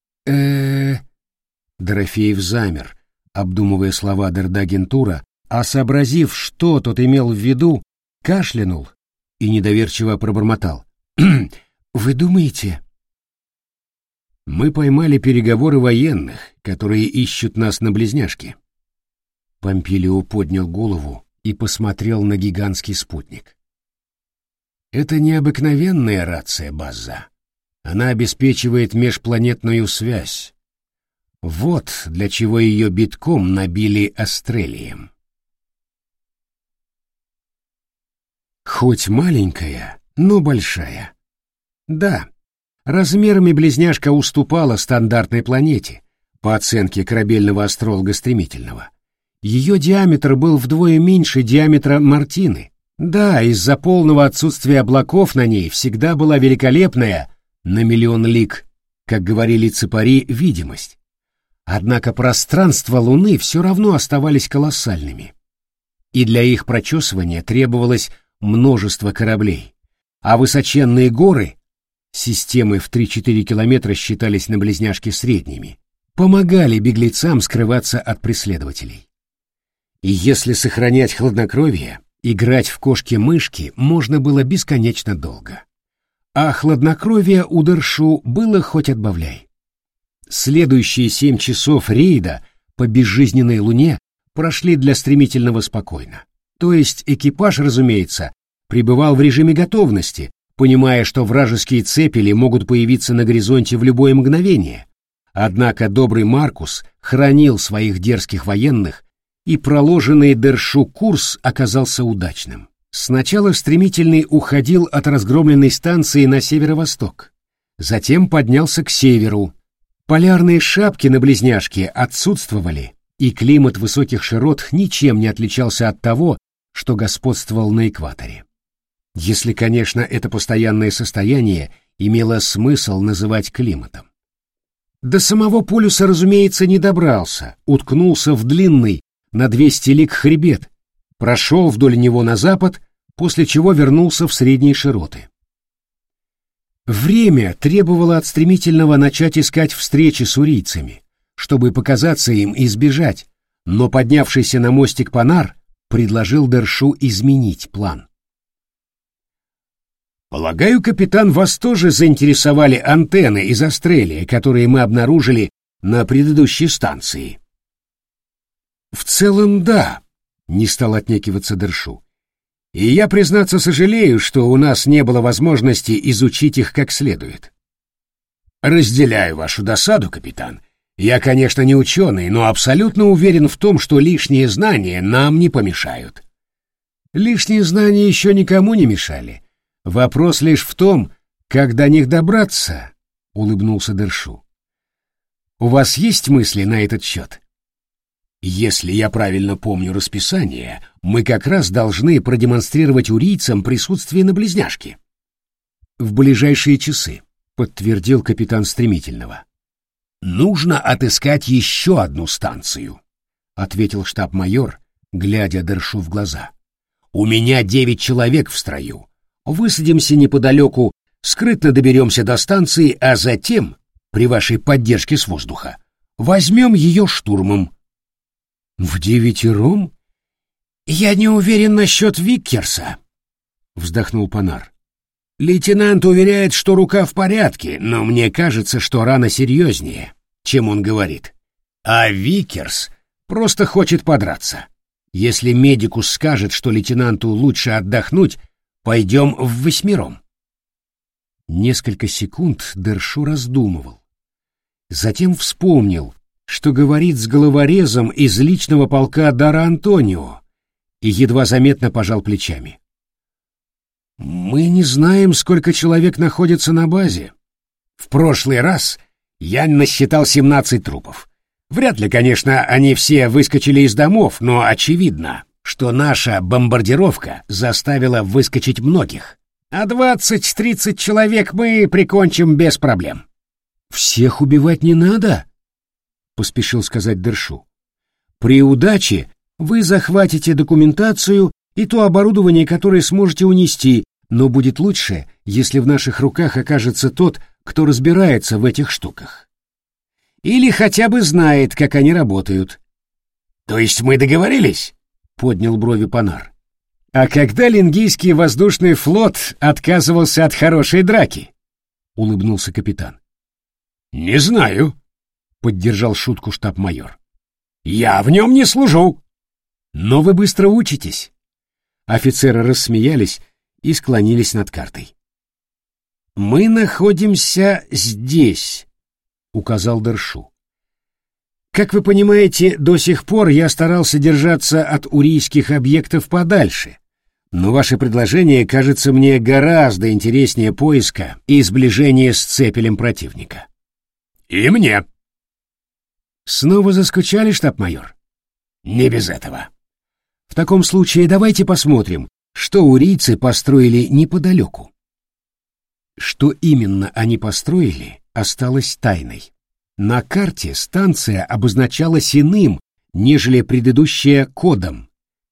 Дорофеев замер, обдумывая слова Дердагентура, а сообразив, что тот имел в виду, кашлянул и недоверчиво пробормотал. «Вы думаете?» «Мы поймали переговоры военных, которые ищут нас на близняшке». Помпилио поднял голову и посмотрел на гигантский спутник. «Это необыкновенная рация, Базза. Она обеспечивает межпланетную связь. Вот для чего ее битком набили астрелием». Хоть маленькая, но большая. Да, размерами близняшка уступала стандартной планете, по оценке корабельного астролога Стремительного. Ее диаметр был вдвое меньше диаметра Мартины. Да, из-за полного отсутствия облаков на ней всегда была великолепная, на миллион лиг, как говорили цепари, видимость. Однако пространства Луны все равно оставались колоссальными. И для их прочесывания требовалось множество кораблей, а высоченные горы, системы в 3-4 километра считались на близняшке средними, помогали беглецам скрываться от преследователей. И если сохранять хладнокровие, играть в кошки-мышки можно было бесконечно долго. А хладнокровие у Дершу было хоть отбавляй. Следующие 7 часов рейда по безжизненной Луне прошли для Стремительного спокойно. То есть экипаж, разумеется, пребывал в режиме готовности, понимая, что вражеские цепели могут появиться на горизонте в любое мгновение. Однако добрый Маркус хранил своих дерзких военных, и проложенный Дершу курс оказался удачным. Сначала Стремительный уходил от разгромленной станции на северо-восток, затем поднялся к северу. Полярные шапки на близняшке отсутствовали, и климат высоких широт ничем не отличался от того, что господствовал на экваторе. Если, конечно, это постоянное состояние имело смысл называть климатом. До самого полюса, разумеется, не добрался, уткнулся в длинный, на 200 лиг хребет, прошел вдоль него на запад, после чего вернулся в средние широты. Время требовало от Стремительного начать искать встречи с урийцами, чтобы показаться им и сбежать, но поднявшийся на мостик Панар предложил Дершу изменить план. «Полагаю, капитан, вас тоже заинтересовали антенны из Астрелии, которые мы обнаружили на предыдущей станции?» «В целом, да», — не стал отнекиваться Дершу. «И я, признаться, сожалею, что у нас не было возможности изучить их как следует». «Разделяю вашу досаду, капитан. Я, конечно, не ученый, но абсолютно уверен в том, что лишние знания нам не помешают». «Лишние знания еще никому не мешали. Вопрос лишь в том, как до них добраться», — улыбнулся Дершу. «У вас есть мысли на этот счет?» «Если я правильно помню расписание, мы как раз должны продемонстрировать урийцам присутствие на близняшке». «В ближайшие часы», — подтвердил капитан Стремительного. «Нужно отыскать еще одну станцию», — ответил штаб-майор, глядя Дершу в глаза. «У меня 9 человек в строю. Высадимся неподалеку, скрытно доберемся до станции, а затем, при вашей поддержке с воздуха, возьмем ее штурмом». «Вдевятером?» «Я не уверен насчет Виккерса», — вздохнул Панар. «Лейтенант уверяет, что рука в порядке, но мне кажется, что рана серьезнее, чем он говорит. А Виккерс просто хочет подраться. Если медикус скажет, что лейтенанту лучше отдохнуть, пойдем в 8. Несколько секунд Дершу раздумывал. Затем вспомнил, что говорит с головорезом из личного полка Дара Антонио, и едва заметно пожал плечами. «Мы не знаем, сколько человек находится на базе. В прошлый раз я насчитал 17 трупов. Вряд ли, конечно, они все выскочили из домов, но очевидно, что наша бомбардировка заставила выскочить многих. А 20-30 человек мы прикончим без проблем». «Всех убивать не надо», — поспешил сказать Дершу. «При удаче вы захватите документацию и то оборудование, которое сможете унести, но будет лучше, если в наших руках окажется тот, кто разбирается в этих штуках. Или хотя бы знает, как они работают». «То есть мы договорились?» — поднял брови Панар. «А когда Лингийский воздушный флот отказывался от хорошей драки?» — улыбнулся капитан. «Не знаю», — поддержал шутку штаб-майор. «Я в нем не служу». «Но вы быстро учитесь». Офицеры рассмеялись и склонились над картой. «Мы находимся здесь», — указал Дершу. «Как вы понимаете, до сих пор я старался держаться от урийских объектов подальше, Но ваше предложение кажется мне гораздо интереснее поиска и сближения с цепелем противника. И мне. Снова заскучали, штаб-майор? Не без этого. В таком случае давайте посмотрим, что урийцы построили неподалеку. Что именно они построили, осталось тайной. На карте станция обозначалась иным, нежели предыдущая кодом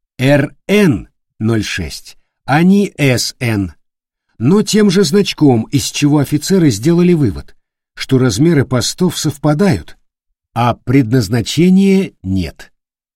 РН-06, а не СН, но тем же значком, из чего офицеры сделали вывод, что размеры постов совпадают, а предназначения нет.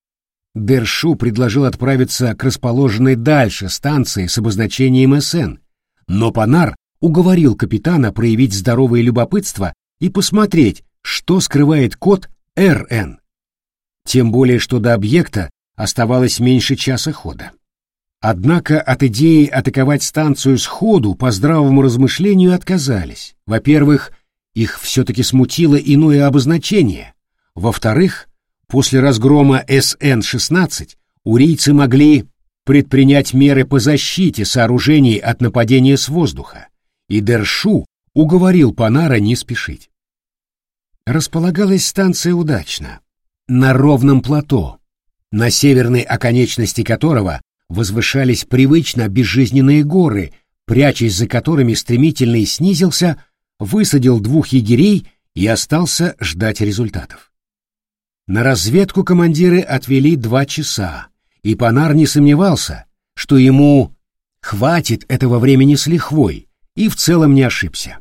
Дершу предложил отправиться к расположенной дальше станции с обозначением СН, но Панар уговорил капитана проявить здоровое любопытство и посмотреть, что скрывает код РН. Тем более, что до объекта оставалось меньше часа хода. Однако от идеи атаковать станцию сходу по здравому размышлению отказались. Во-первых, их все-таки смутило иное обозначение. Во-вторых, после разгрома СН-16 урийцы могли предпринять меры по защите сооружений от нападения с воздуха, и Дершу уговорил Панара не спешить. Располагалась станция удачно, на ровном плато, на северной оконечности которого возвышались привычно безжизненные горы, прячась за которыми стремительно снизился, высадил 2 егерей и остался ждать результатов. На разведку командиры отвели 2 часа, и Панар не сомневался, что ему хватит этого времени с лихвой, и в целом не ошибся.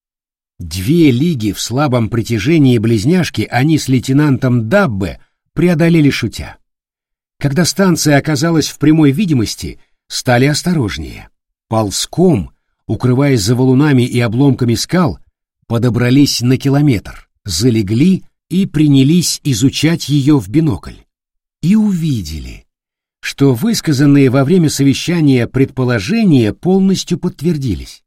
2 лиги в слабом притяжении близняшки они с лейтенантом Даббе преодолели шутя. Когда станция оказалась в прямой видимости, стали осторожнее. Ползком, укрываясь за валунами и обломками скал, подобрались на километр, залегли и принялись изучать ее в бинокль. И увидели, что высказанные во время совещания предположения полностью подтвердились.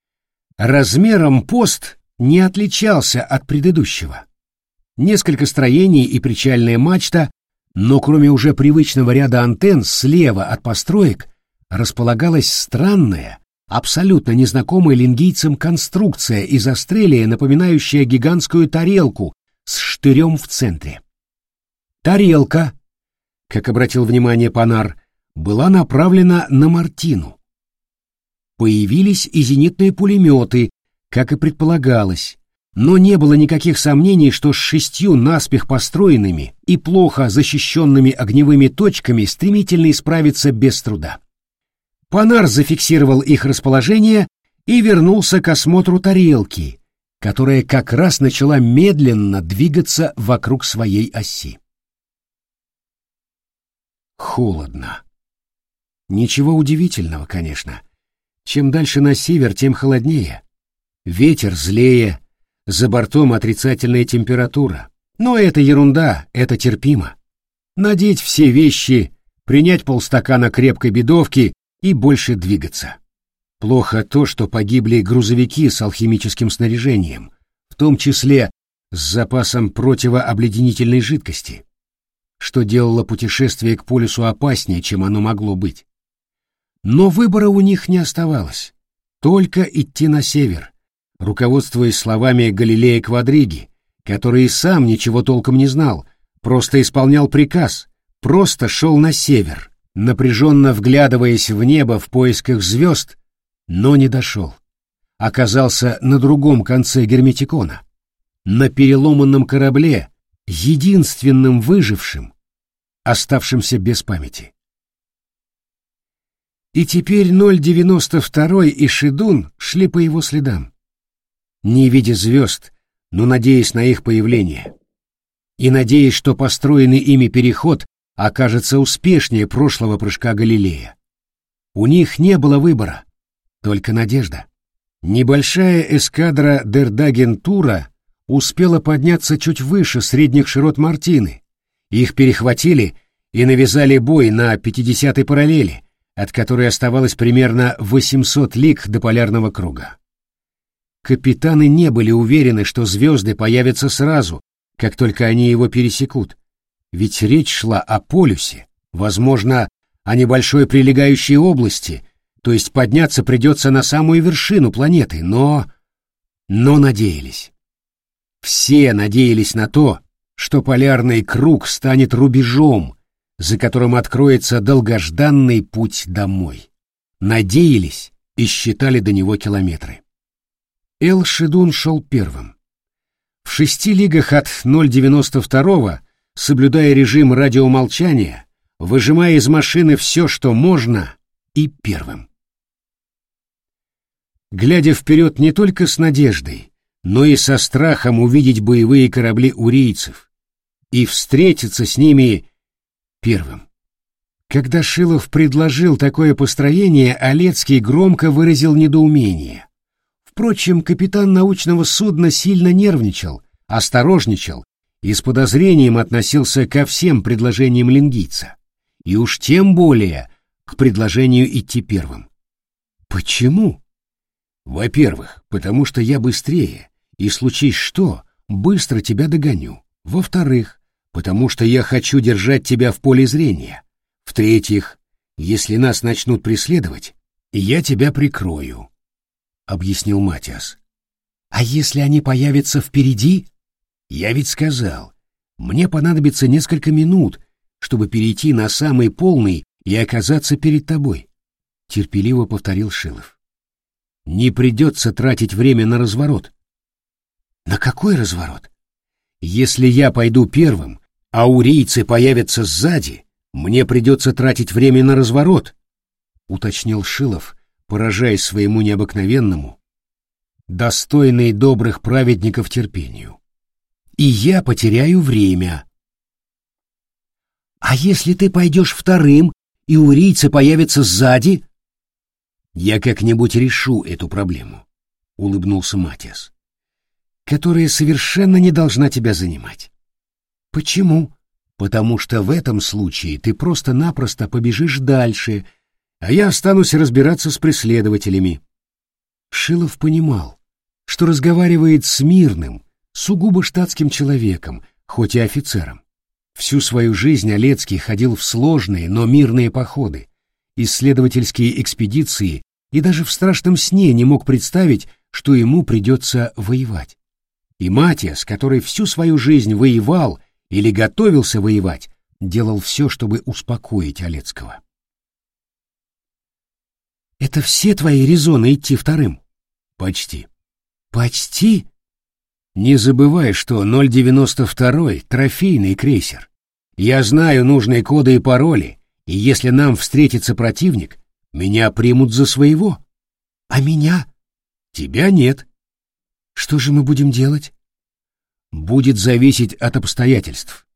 Размером пост не отличался от предыдущего. Несколько строений и причальная мачта, но кроме уже привычного ряда антенн слева от построек располагалась странная, абсолютно незнакомая лингийцам конструкция из астрелия, напоминающая гигантскую тарелку с штырем в центре. Тарелка, как обратил внимание Панар, была направлена на Мартину. Появились и зенитные пулеметы, как и предполагалось, но не было никаких сомнений, что с 6 наспех построенными и плохо защищенными огневыми точками стремительно справиться без труда. Панар зафиксировал их расположение и вернулся к осмотру тарелки, которая как раз начала медленно двигаться вокруг своей оси. Холодно. Ничего удивительного, конечно. Чем дальше на север, тем холоднее. Ветер злее, за бортом отрицательная температура. Но это ерунда, это терпимо. Надеть все вещи, принять полстакана крепкой бедовки и больше двигаться. Плохо то, что погибли грузовики с алхимическим снаряжением, в том числе с запасом противообледенительной жидкости, что делало путешествие к полюсу опаснее, чем оно могло быть. Но выбора у них не оставалось. Только идти на север, руководствуясь словами Галилея Квадриги, который и сам ничего толком не знал, просто исполнял приказ, просто шел на север, напряженно вглядываясь в небо в поисках звезд, но не дошел. Оказался на другом конце Герметикона, на переломанном корабле, единственным выжившим, оставшимся без памяти. И теперь 092 и Шидун шли по его следам, не видя звезд, но надеясь на их появление, и надеясь, что построенный ими переход окажется успешнее прошлого прыжка Галилея. У них не было выбора, только надежда. Небольшая эскадра Дердагентура успела подняться чуть выше средних широт Мартины. Их перехватили и навязали бой на 50-й параллели, от которой оставалось примерно 800 лиг до полярного круга. Капитаны не были уверены, что звезды появятся сразу, как только они его пересекут, ведь речь шла о полюсе, возможно, а небольшой прилегающей области, то есть подняться придется на самую вершину планеты, но надеялись. Все надеялись на то, что полярный круг станет рубежом, за которым откроется долгожданный путь домой. Надеялись и считали до него километры. Эл-Шидун шел первым. В 6 лигах от 092-го, соблюдая режим радиомолчания, выжимая из машины все, что можно, и первым. Глядя вперед не только с надеждой, но и со страхом увидеть боевые корабли урийцев и встретиться с ними первым. Когда Шилов предложил такое построение, Олецкий громко выразил недоумение. Впрочем, капитан научного судна сильно нервничал, осторожничал и с подозрением относился ко всем предложениям лингийца, и уж тем более к предложению идти первым. Почему? Во-первых, потому что я быстрее, и случись что, быстро тебя догоню. Во-вторых, потому что я хочу держать тебя в поле зрения. В-третьих, если нас начнут преследовать, я тебя прикрою, — объяснил Матиас. А если они появятся впереди? Я ведь сказал, мне понадобится несколько минут, чтобы перейти на самый полный и оказаться перед тобой, — терпеливо повторил Шилов. Не придется тратить время на разворот. На какой разворот? Если я пойду первым, а урийцы появятся сзади, мне придется тратить время на разворот, — уточнил Шилов, поражаясь своему необыкновенному, достойной добрых праведников терпению. И я потеряю время. А если ты пойдешь вторым, и урийцы появятся сзади? Я как-нибудь решу эту проблему, — улыбнулся Матиас, — которая совершенно не должна тебя занимать. Почему? Потому что в этом случае ты просто-напросто побежишь дальше, а я останусь разбираться с преследователями. Шилов понимал, что разговаривает с мирным, сугубо штатским человеком, хоть и офицером. Всю свою жизнь Олецкий ходил в сложные, но мирные походы, исследовательские экспедиции и даже в страшном сне не мог представить, что ему придется воевать. И Матиас, который всю свою жизнь воевал или готовился воевать, делал все, чтобы успокоить Олецкого. «Это все твои резоны идти вторым?» «Почти». «Почти?» «Не забывай, что 092-й — трофейный крейсер. Я знаю нужные коды и пароли, и если нам встретится противник, меня примут за своего». «А меня?» «Тебя нет». «Что же мы будем делать?» «Будет зависеть от обстоятельств.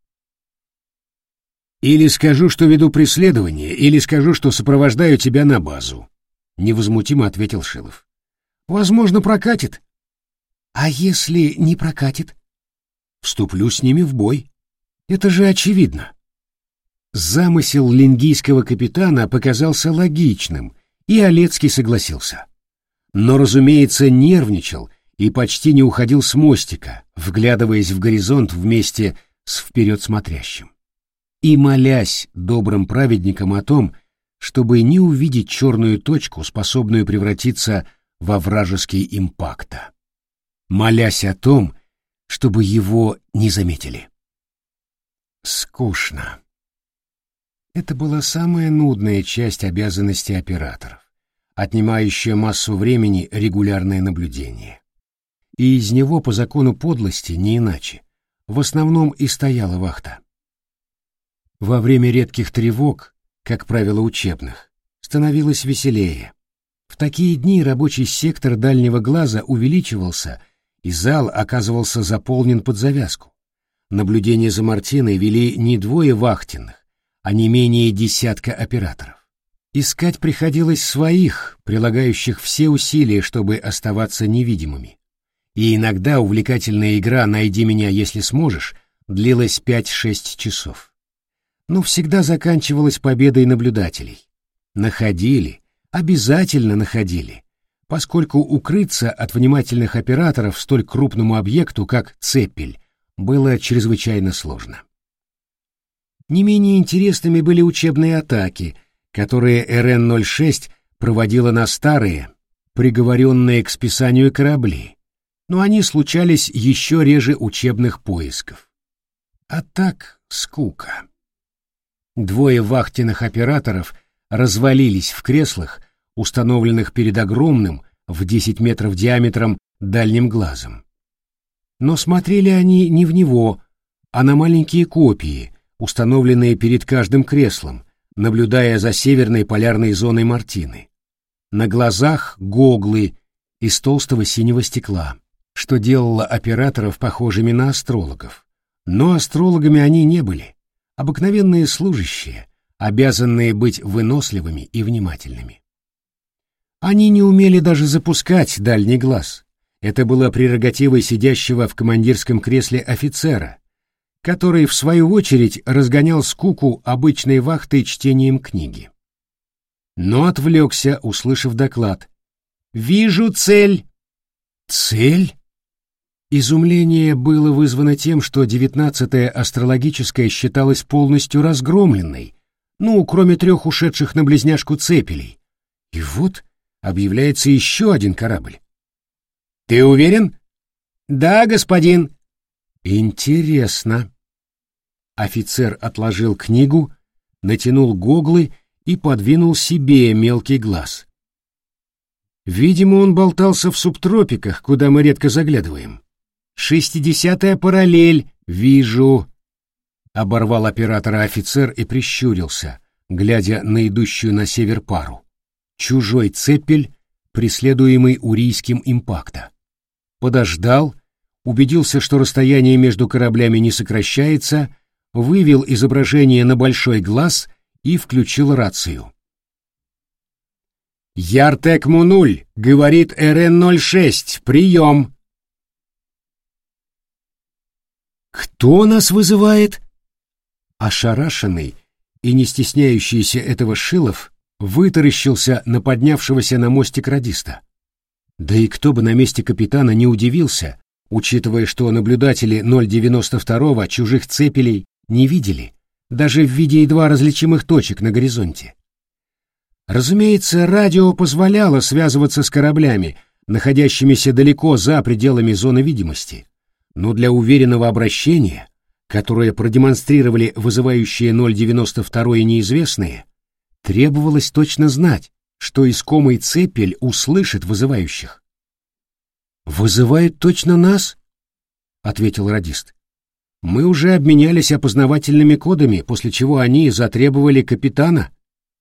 Или скажу, что веду преследование, или скажу, что сопровождаю тебя на базу», — невозмутимо ответил Шилов. «Возможно, прокатит». «А если не прокатит?» «Вступлю с ними в бой. Это же очевидно». Замысел лингийского капитана показался логичным, и Олецкий согласился. Но, разумеется, нервничал и почти не уходил с мостика, вглядываясь в горизонт вместе с вперед смотрящим. И молясь добрым праведникам о том, чтобы не увидеть черную точку, способную превратиться во вражеский импакта. Молясь о том, чтобы его не заметили. Скучно. Это была самая нудная часть обязанностей операторов, отнимающая массу времени регулярное наблюдение. И из него по закону подлости, не иначе, в основном и стояла вахта. Во время редких тревог, как правило учебных, становилось веселее. В такие дни рабочий сектор дальнего глаза увеличивался, и зал оказывался заполнен под завязку. Наблюдение за Мартиной вели не двое вахтенных, а не менее десятка операторов. Искать приходилось своих, прилагающих все усилия, чтобы оставаться невидимыми. И иногда увлекательная игра «Найди меня, если сможешь» длилась 5-6 часов. Но всегда заканчивалась победой наблюдателей. Находили, обязательно находили, поскольку укрыться от внимательных операторов столь крупному объекту, как Цеппель, было чрезвычайно сложно. Не менее интересными были учебные атаки, которые РН-06 проводила на старые, приговоренные к списанию корабли, но они случались еще реже учебных поисков. А так скука. Двое вахтенных операторов развалились в креслах, установленных перед огромным, в 10 метров диаметром, дальним глазом. Но смотрели они не в него, а на маленькие копии, установленные перед каждым креслом, наблюдая за северной полярной зоной Мартины. На глазах гоглы из толстого синего стекла, что делало операторов похожими на астрологов. Но астрологами они не были, обыкновенные служащие, обязанные быть выносливыми и внимательными. Они не умели даже запускать дальний глаз. Это было прерогативой сидящего в командирском кресле офицера, который, в свою очередь, разгонял скуку обычной вахтой чтением книги. Но отвлекся, услышав доклад. «Вижу цель!» «Цель?» Изумление было вызвано тем, что 19-я астрологическая считалась полностью разгромленной, кроме 3 ушедших на близняшку цепелей. И вот объявляется еще один корабль. «Ты уверен?» «Да, господин». «Интересно». Офицер отложил книгу, натянул гоглы и подвинул себе мелкий глаз. Видимо, он болтался в субтропиках, куда мы редко заглядываем. 60-я параллель, вижу. Оборвал оператора офицер и прищурился, глядя на идущую на север пару. Чужой цепель, преследуемый Урийским импакта. Подождал, убедился, что расстояние между кораблями не сокращается, вывел изображение на большой глаз и включил рацию. «Яртек-Му-0, говорит РН-06, прием!» «Кто нас вызывает?» Ошарашенный и не стесняющийся этого Шилов вытаращился на поднявшегося на мостик радиста. Да и кто бы на месте капитана не удивился, учитывая, что наблюдатели 092-го чужих цепелей не видели, даже в виде едва различимых точек на горизонте. Разумеется, радио позволяло связываться с кораблями, находящимися далеко за пределами зоны видимости, но для уверенного обращения, которое продемонстрировали вызывающие 092 и неизвестные, требовалось точно знать, что искомый цепель услышит вызывающих. «Вызывает точно нас?» — ответил радист. «Мы уже обменялись опознавательными кодами, после чего они затребовали капитана».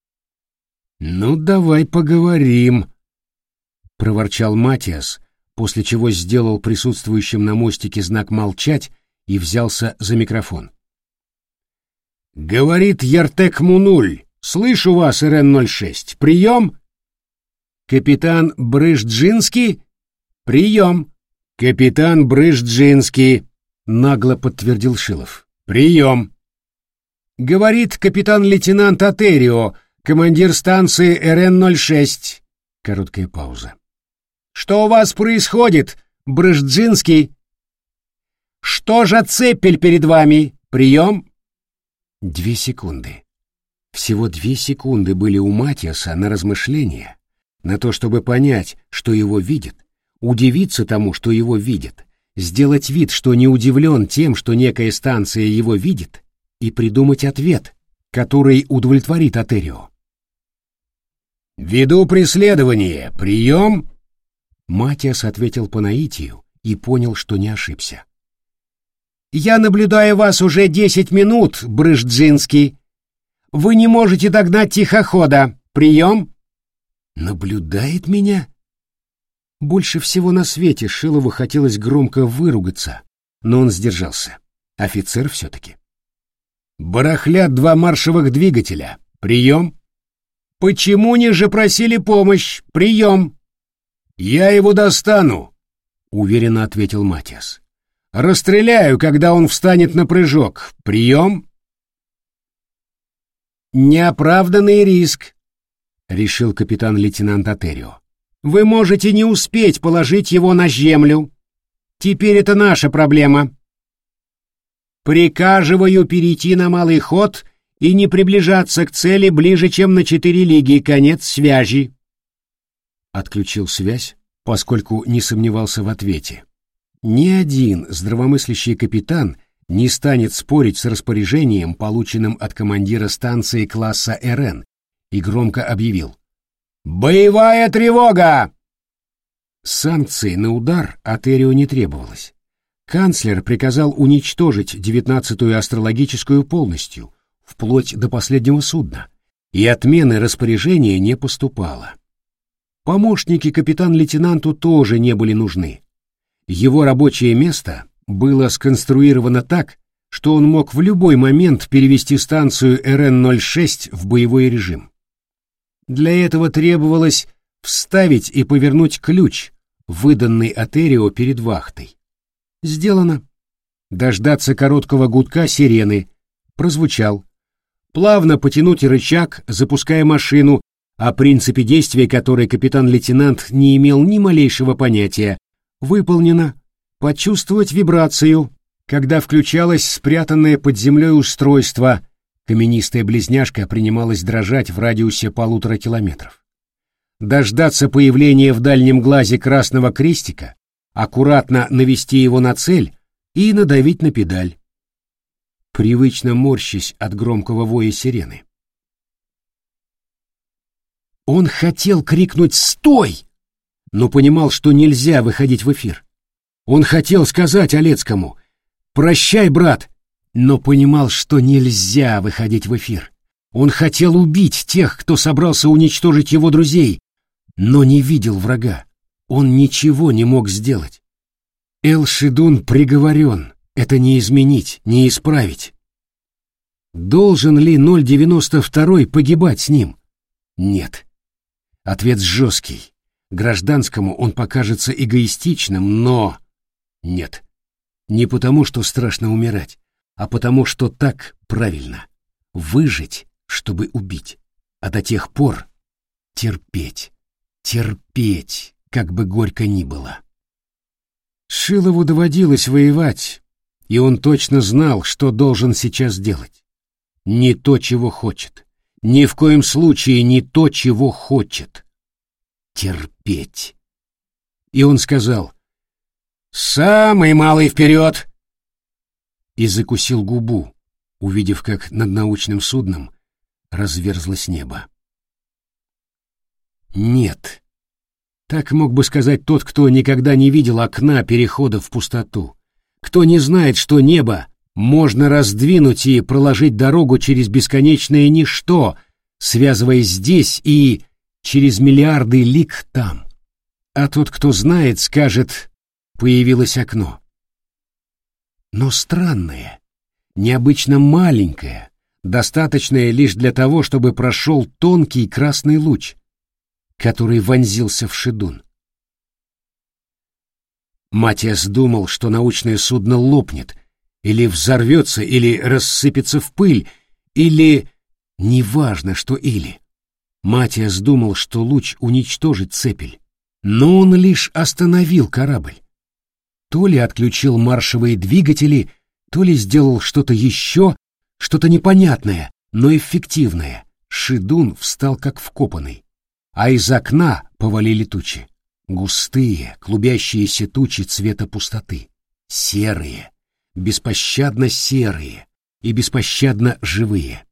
«Ну, давай поговорим», — проворчал Матиас, после чего сделал присутствующим на мостике знак «молчать» и взялся за микрофон. «Говорит Яртек-Му-0, слышу вас, РН-06, прием?» «Капитан Брыжджинский?» «Прием!» «Капитан Брыжджинский», — нагло подтвердил Шилов. «Прием!» «Говорит капитан-лейтенант Атерио, командир станции РН-06». Короткая пауза. «Что у вас происходит, Брыжджинский?» «Что же цепель перед вами? Прием?» 2 секунды. Всего 2 секунды были у Матиаса на размышления, на то, чтобы понять, что его видят, удивиться тому, что его видят, сделать вид, что не удивлен тем, что некая станция его видит, и придумать ответ, который удовлетворит Атерио. «Веду преследование. Прием!» Матиас ответил по наитию и понял, что не ошибся. «Я наблюдаю вас уже 10 минут, Брыжджинский. Вы не можете догнать тихохода. Прием!» «Наблюдает меня?» Больше всего на свете Шилову хотелось громко выругаться, но он сдержался. Офицер все-таки. «Барахлят 2 маршевых двигателя. Прием!» «Почему не же просили помощь? Прием!» «Я его достану», — уверенно ответил Матиас. «Расстреляю, когда он встанет на прыжок. Прием!» «Неоправданный риск», — решил капитан-лейтенант Атерио. «Вы можете не успеть положить его на землю. Теперь это наша проблема. Приказываю перейти на малый ход и не приближаться к цели ближе, чем на 4 лиги. Конец связи. Отключил связь, поскольку не сомневался в ответе. Ни один здравомыслящий капитан не станет спорить с распоряжением, полученным от командира станции класса РН, и громко объявил: «Боевая тревога!» Санкции на удар Атерио не требовалось. Канцлер приказал уничтожить 19-ю астрологическую полностью, вплоть до последнего судна, и отмены распоряжения не поступало. Помощники капитан-лейтенанту тоже не были нужны. Его рабочее место было сконструировано так, что он мог в любой момент перевести станцию РН-06 в боевой режим. Для этого требовалось вставить и повернуть ключ, выданный Атерио перед вахтой. Сделано. Дождаться короткого гудка сирены. Прозвучал. Плавно потянуть рычаг, запуская машину, о принципе действия которой капитан-лейтенант не имел ни малейшего понятия. Выполнено. Почувствовать вибрацию, когда включалось спрятанное под землей устройство. Каменистая близняшка принималась дрожать в радиусе 1,5 километров. Дождаться появления в дальнем глазе красного крестика, аккуратно навести его на цель и надавить на педаль, привычно морщась от громкого воя сирены. Он хотел крикнуть «Стой!», но понимал, что нельзя выходить в эфир. Он хотел сказать Олецкому «Прощай, брат!», но понимал, что нельзя выходить в эфир. Он хотел убить тех, кто собрался уничтожить его друзей, но не видел врага. Он ничего не мог сделать. Эл-Шидун приговорен. Это не изменить, не исправить. Должен ли 092 погибать с ним? Нет. Ответ жесткий. Гражданскому он покажется эгоистичным, но... Нет. Не потому, что страшно умирать, а потому, что так правильно. Выжить, чтобы убить. А до тех пор терпеть. Терпеть, как бы горько ни было. Шилову доводилось воевать, и он точно знал, что должен сейчас делать. Не то, чего хочет. Ни в коем случае не то, чего хочет. Терпеть. И он сказал: «Самый малый вперед!» И закусил губу, увидев, как над научным судном разверзлось небо. Нет. Так мог бы сказать тот, кто никогда не видел окна перехода в пустоту, кто не знает, что небо можно раздвинуть и проложить дорогу через бесконечное ничто, связывая здесь и через миллиарды лиг там. А тот, кто знает, скажет: появилось окно. Но странное, необычно маленькое, достаточное лишь для того, чтобы прошел тонкий красный луч, который вонзился в Шидун. Матиас думал, что научное судно лопнет, или взорвется, или рассыпется в пыль, или... Неважно, что или. Матиас думал, что луч уничтожит цепель, но он лишь остановил корабль. То ли отключил маршевые двигатели, то ли сделал что-то еще, что-то непонятное, но эффективное. Шидун встал как вкопанный, а из окна повалили тучи. Густые, клубящиеся тучи цвета пустоты. Серые, беспощадно серые и беспощадно живые.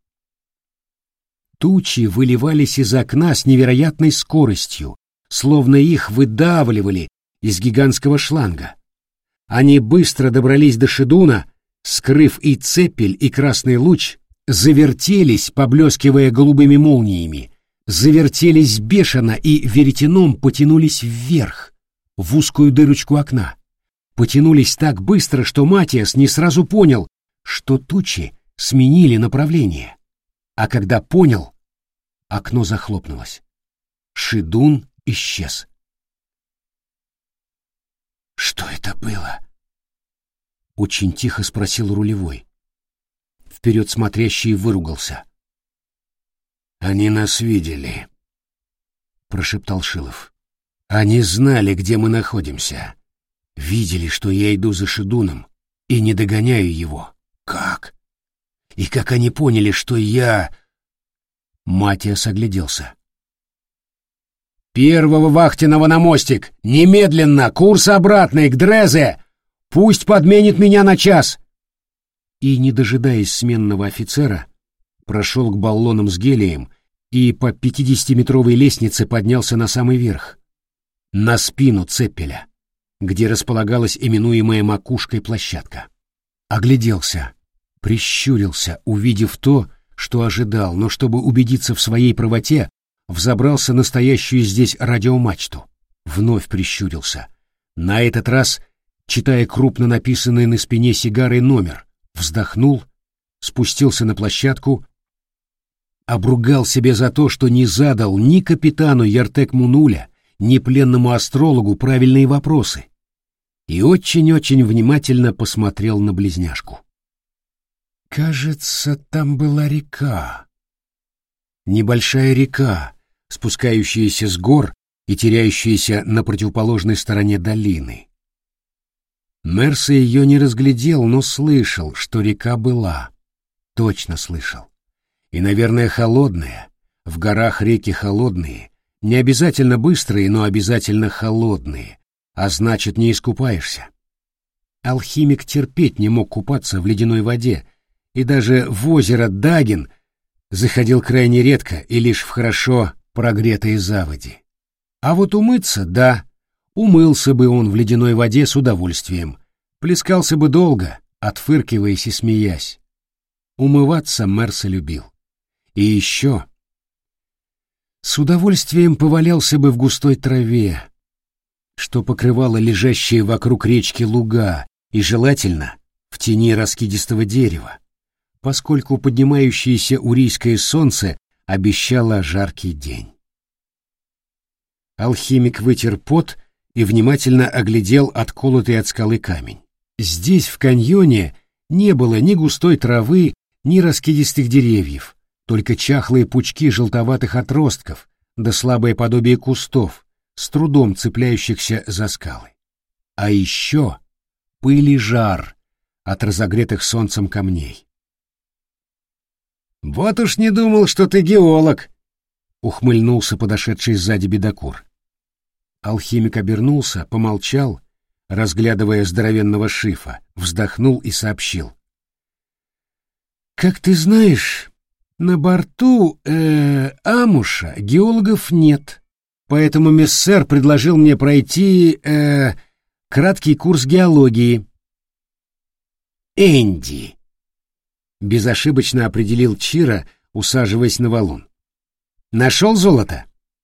Тучи выливались из окна с невероятной скоростью, словно их выдавливали из гигантского шланга. Они быстро добрались до Шидуна, скрыв и цепель, и красный луч, завертелись, поблескивая голубыми молниями, завертелись бешено и веретеном потянулись вверх, в узкую дырочку окна. Потянулись так быстро, что Матиас не сразу понял, что тучи сменили направление. А когда понял, окно захлопнулось. Шидун исчез. «Что это было?» — очень тихо спросил рулевой. Вперед смотрящий выругался. «Они нас видели», — прошептал Шилов. «Они знали, где мы находимся. Видели, что я иду за Шидуном и не догоняю его. Как? И как они поняли, что я...» Матиас огляделся. «Первого вахтенного на мостик! Немедленно! Курс обратный, к Дрезе! Пусть подменит меня на час!» И, не дожидаясь сменного офицера, прошел к баллонам с гелием и по 50-метровой лестнице поднялся на самый верх, на спину Цеппеля, где располагалась именуемая макушкой площадка. Огляделся, прищурился, увидев то, что ожидал, но чтобы убедиться в своей правоте, взобрался на стоящую здесь радиомачту. Вновь прищурился, на этот раз читая крупно написанный на спине сигары номер, вздохнул, спустился на площадку, обругал себя за то, что не задал ни капитану Яртек-Мунуля, ни пленному астрологу правильные вопросы, и очень-очень внимательно посмотрел на близняшку. Кажется, там была река. Небольшая река, спускающаяся с гор и теряющаяся на противоположной стороне долины. Мерса ее не разглядел, но слышал, что река была. Точно слышал. И, наверное, холодная. В горах реки холодные. Не обязательно быстрые, но обязательно холодные. А значит, не искупаешься. Алхимик терпеть не мог купаться в ледяной воде, и даже в озеро Дагин заходил крайне редко и лишь в хорошо прогретые заводи. А вот умыться — да. Умылся бы он в ледяной воде с удовольствием, плескался бы долго, отфыркиваясь и смеясь. Умываться Мерса любил. И еще с удовольствием повалялся бы в густой траве, что покрывало лежащие вокруг речки луга, и желательно в тени раскидистого дерева, поскольку поднимающееся урийское солнце обещало жаркий день. Алхимик вытер пот и внимательно оглядел отколотый от скалы камень. Здесь, в каньоне, не было ни густой травы, ни раскидистых деревьев, только чахлые пучки желтоватых отростков да слабое подобие кустов, с трудом цепляющихся за скалы. А еще пыль и жар от разогретых солнцем камней. «Вот уж не думал, что ты геолог!» — ухмыльнулся подошедший сзади бедокур. Алхимик обернулся, помолчал, разглядывая здоровенного шифа, вздохнул и сообщил. «Как ты знаешь, на борту Амуша геологов нет, поэтому мессер предложил мне пройти краткий курс геологии». «Энди», — безошибочно определил Чира, усаживаясь на валун. «Нашел золото?»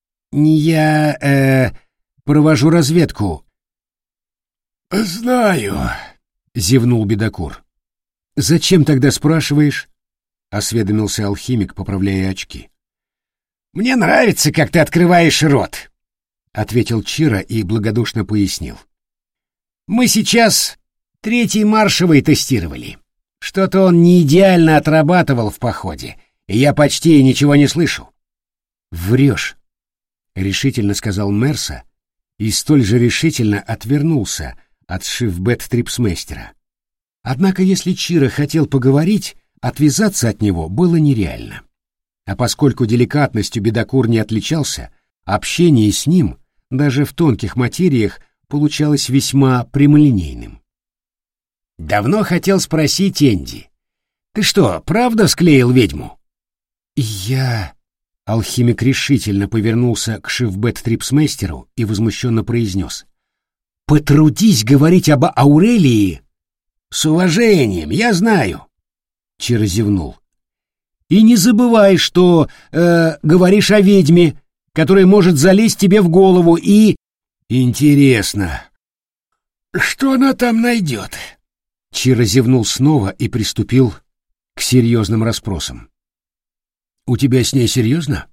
«Я провожу разведку». «Знаю», — зевнул бедокур. «Зачем тогда спрашиваешь?» — осведомился алхимик, поправляя очки. «Мне нравится, как ты открываешь рот», — ответил Чира и благодушно пояснил. «Мы сейчас 3-й маршевый тестировали. Что-то он не идеально отрабатывал в походе, и я почти ничего не слышу». «Врешь», — решительно сказал Мерса и столь же решительно отвернулся от шифбет-трипсмейстера. Однако, если Чира хотел поговорить, отвязаться от него было нереально. А поскольку деликатностью бедокур не отличался, общение с ним, даже в тонких материях, получалось весьма прямолинейным. «Давно хотел спросить, Энди. Ты что, правда склеил ведьму?» «Я...» Алхимик решительно повернулся к шифбет-трипсмейстеру и возмущенно произнес. «Потрудись говорить об Аурелии с уважением, я знаю», — Чиро зевнул. «И не забывай, что говоришь о ведьме, которая может залезть тебе в голову и...» «Интересно, что она там найдет?» Чиро зевнул снова и приступил к серьезным расспросам. «У тебя с ней серьезно?»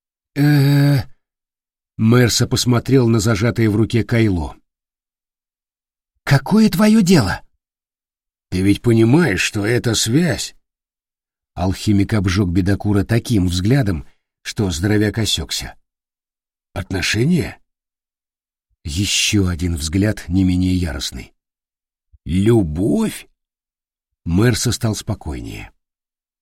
Мерса посмотрел на зажатое в руке кайло. «Какое твое дело?» «Ты ведь понимаешь, что это связь?» Алхимик обжег бедокура таким взглядом, что здоровяк осекся. «Отношения?» Еще один взгляд не менее яростный. «Любовь?» Мерса стал спокойнее.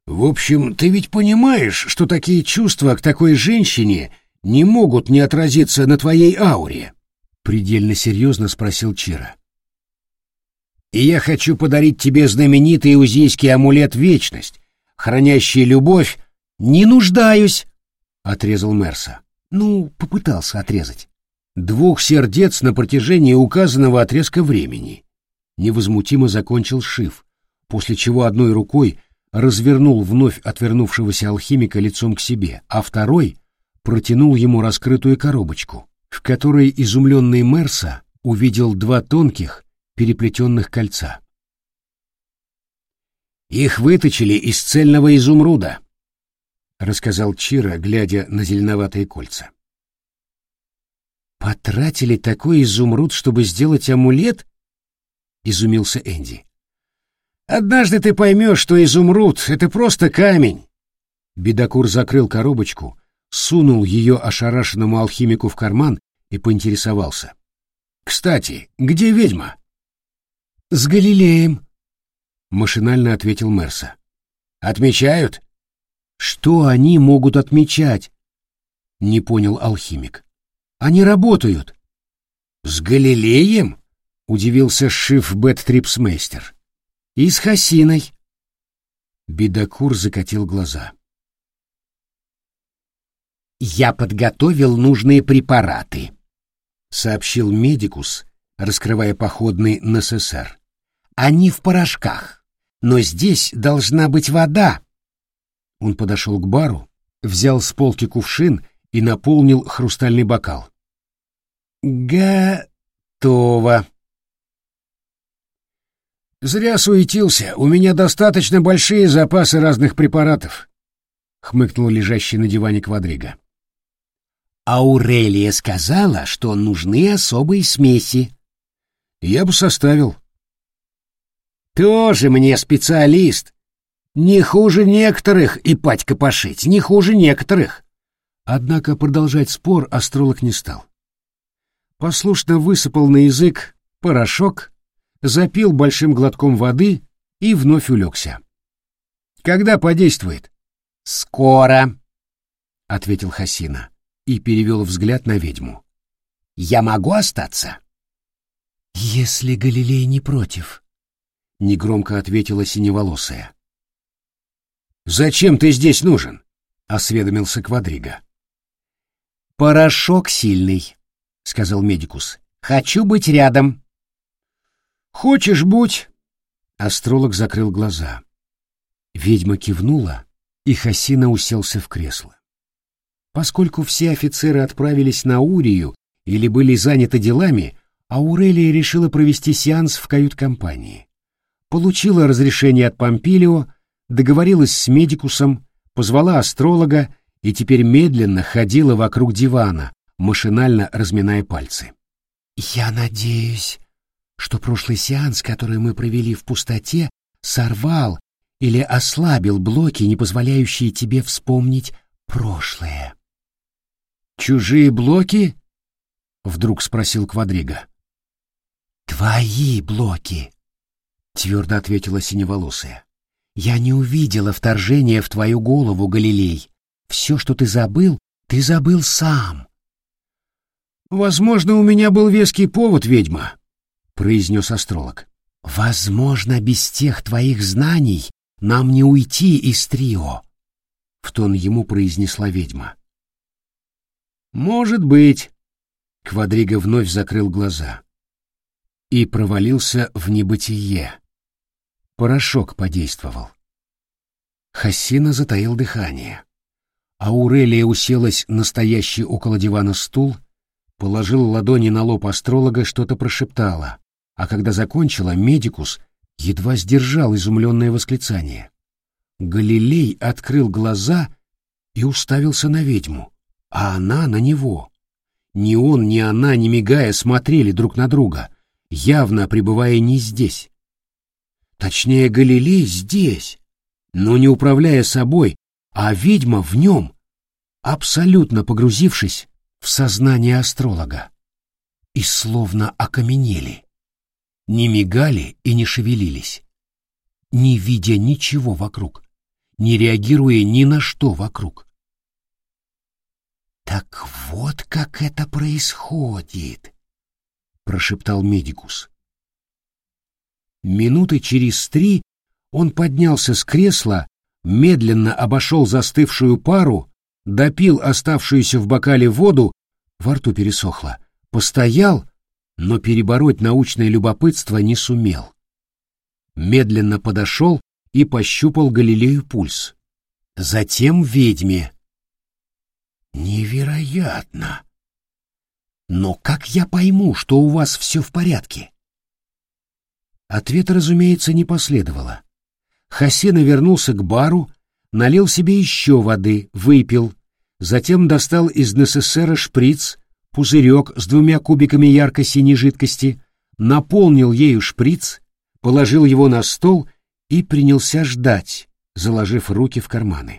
В общем, ты ведь понимаешь, что такие чувства к такой женщине не могут не отразиться на твоей ауре? Предельно серьезно спросил Чира. И я хочу подарить тебе знаменитый узийский амулет «Вечность», хранящий любовь. Не нуждаюсь, отрезал Мерса. Ну, попытался отрезать. 2 сердец на протяжении указанного отрезка времени. Невозмутимо закончил Шиф, после чего одной рукой развернул вновь отвернувшегося алхимика лицом к себе, а второй протянул ему раскрытую коробочку, в которой изумленный Мерса увидел 2 тонких переплетенных кольца. «Их выточили из цельного изумруда», — рассказал Чира, глядя на зеленоватые кольца. «Потратили такой изумруд, чтобы сделать амулет?» — изумился Энди. «Однажды ты поймешь, что изумруд — это просто камень». Бедокур закрыл коробочку, сунул ее ошарашенному алхимику в карман и поинтересовался. «Кстати, где ведьма?» «С Галилеем», — машинально ответил Мерса. «Отмечают?» «Что они могут отмечать?» — не понял алхимик. «Они работают». «С Галилеем?» — удивился Шиф-Бет-Трипсмейстер. «И с Хасиной». Бедокур закатил глаза. «Я подготовил нужные препараты», — сообщил медикус, раскрывая походный НССР. «Они в порошках, но здесь должна быть вода». Он подошел к бару, взял с полки кувшин и наполнил хрустальный бокал. «Готово». «Зря суетился, у меня достаточно большие запасы разных препаратов», — хмыкнул лежащий на диване Квадриго. «Аурелия сказала, что нужны особые смеси». «Я бы составил». «Тоже мне специалист. Не хуже некоторых и патька пошить, не хуже некоторых». Однако продолжать спор астролог не стал. Послушно высыпал на язык порошок, запил большим глотком воды и вновь улегся. «Когда подействует?» «Скоро», — ответил Хасина и перевел взгляд на ведьму. «Я могу остаться?» «Если Галилей не против», — негромко ответила синеволосая. «Зачем ты здесь нужен?» — осведомился Квадриго. «Порошок сильный», — сказал медикус. «Хочу быть рядом». «Хочешь, будь». Астролог закрыл глаза. Ведьма кивнула, и Хасина уселся в кресло. Поскольку все офицеры отправились на Урию или были заняты делами, Аурелия решила провести сеанс в кают-компании. Получила разрешение от Помпилио, договорилась с медикусом, позвала астролога и теперь медленно ходила вокруг дивана, машинально разминая пальцы. «Я надеюсь, что прошлый сеанс, который мы провели в пустоте, сорвал или ослабил блоки, не позволяющие тебе вспомнить прошлое». «Чужие блоки?» — вдруг спросил Квадриго. «Твои блоки», — твердо ответила синеволосая. «Я не увидела вторжения в твою голову, Галилей. Все, что ты забыл сам». «Возможно, у меня был веский повод, ведьма», — произнес астролог. «Возможно, без тех твоих знаний нам не уйти из трио», — в тон ему произнесла ведьма. «Может быть», — Квадриго вновь закрыл глаза и провалился в небытие. Порошок подействовал. Хасина затаил дыхание. Аурелия уселась на стоящий около дивана стул, положила ладони на лоб астролога, что-то прошептала, а когда закончила, медикус едва сдержал изумленное восклицание. Галилей открыл глаза и уставился на ведьму, а она на него. Ни он, ни она, не мигая, смотрели друг на друга, явно пребывая не здесь. Точнее, Галилей здесь, но не управляя собой, а ведьма в нем, абсолютно погрузившись в сознание астролога. И словно окаменели, не мигали и не шевелились, не видя ничего вокруг, не реагируя ни на что вокруг. «Так вот как это происходит», — прошептал медикус. Минуты через 3 он поднялся с кресла, медленно обошел застывшую пару, допил оставшуюся в бокале воду, во рту пересохло, постоял, но перебороть научное любопытство не сумел. Медленно подошел и пощупал Галилею пульс. Затем ведьме. «Невероятно! Но как я пойму, что у вас все в порядке?» Ответа, разумеется, не последовало. Хасена вернулся к бару, налил себе еще воды, выпил, затем достал из НССР шприц, пузырек с 2 кубиками ярко-синей жидкости, наполнил ею шприц, положил его на стол и принялся ждать, заложив руки в карманы.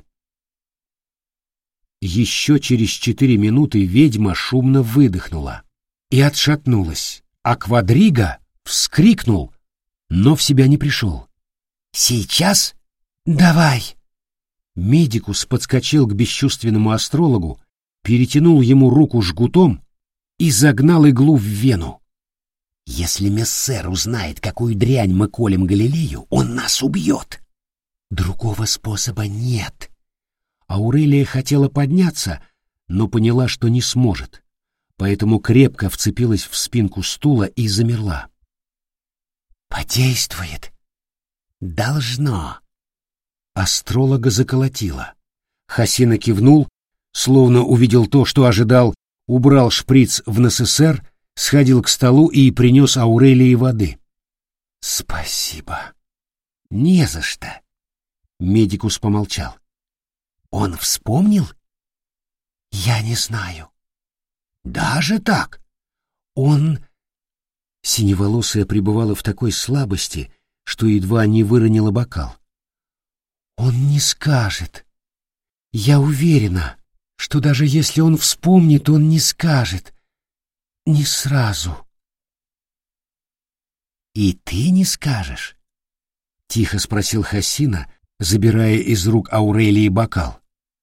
Еще через 4 минуты ведьма шумно выдохнула и отшатнулась, а Квадриго вскрикнул, но в себя не пришел. «Сейчас? Давай!» Медикус подскочил к бесчувственному астрологу, перетянул ему руку жгутом и загнал иглу в вену. «Если мессер узнает, какую дрянь мы колем Галилею, он нас убьет. Другого способа нет». Аурелия хотела подняться, но поняла, что не сможет, поэтому крепко вцепилась в спинку стула и замерла. «Подействует. Должно». Астролога заколотило. Хасина кивнул, словно увидел то, что ожидал, убрал шприц в НССР, сходил к столу и принес Аурелии воды. «Спасибо». «Не за что». Медикус помолчал. «Он вспомнил?» «Я не знаю». «Даже так?» «Он...» Синеволосая пребывала в такой слабости, что едва не выронила бокал. «Он не скажет. Я уверена, что даже если он вспомнит, он не скажет. Не сразу». «И ты не скажешь?» — тихо спросил Хасина, забирая из рук Аурелии бокал.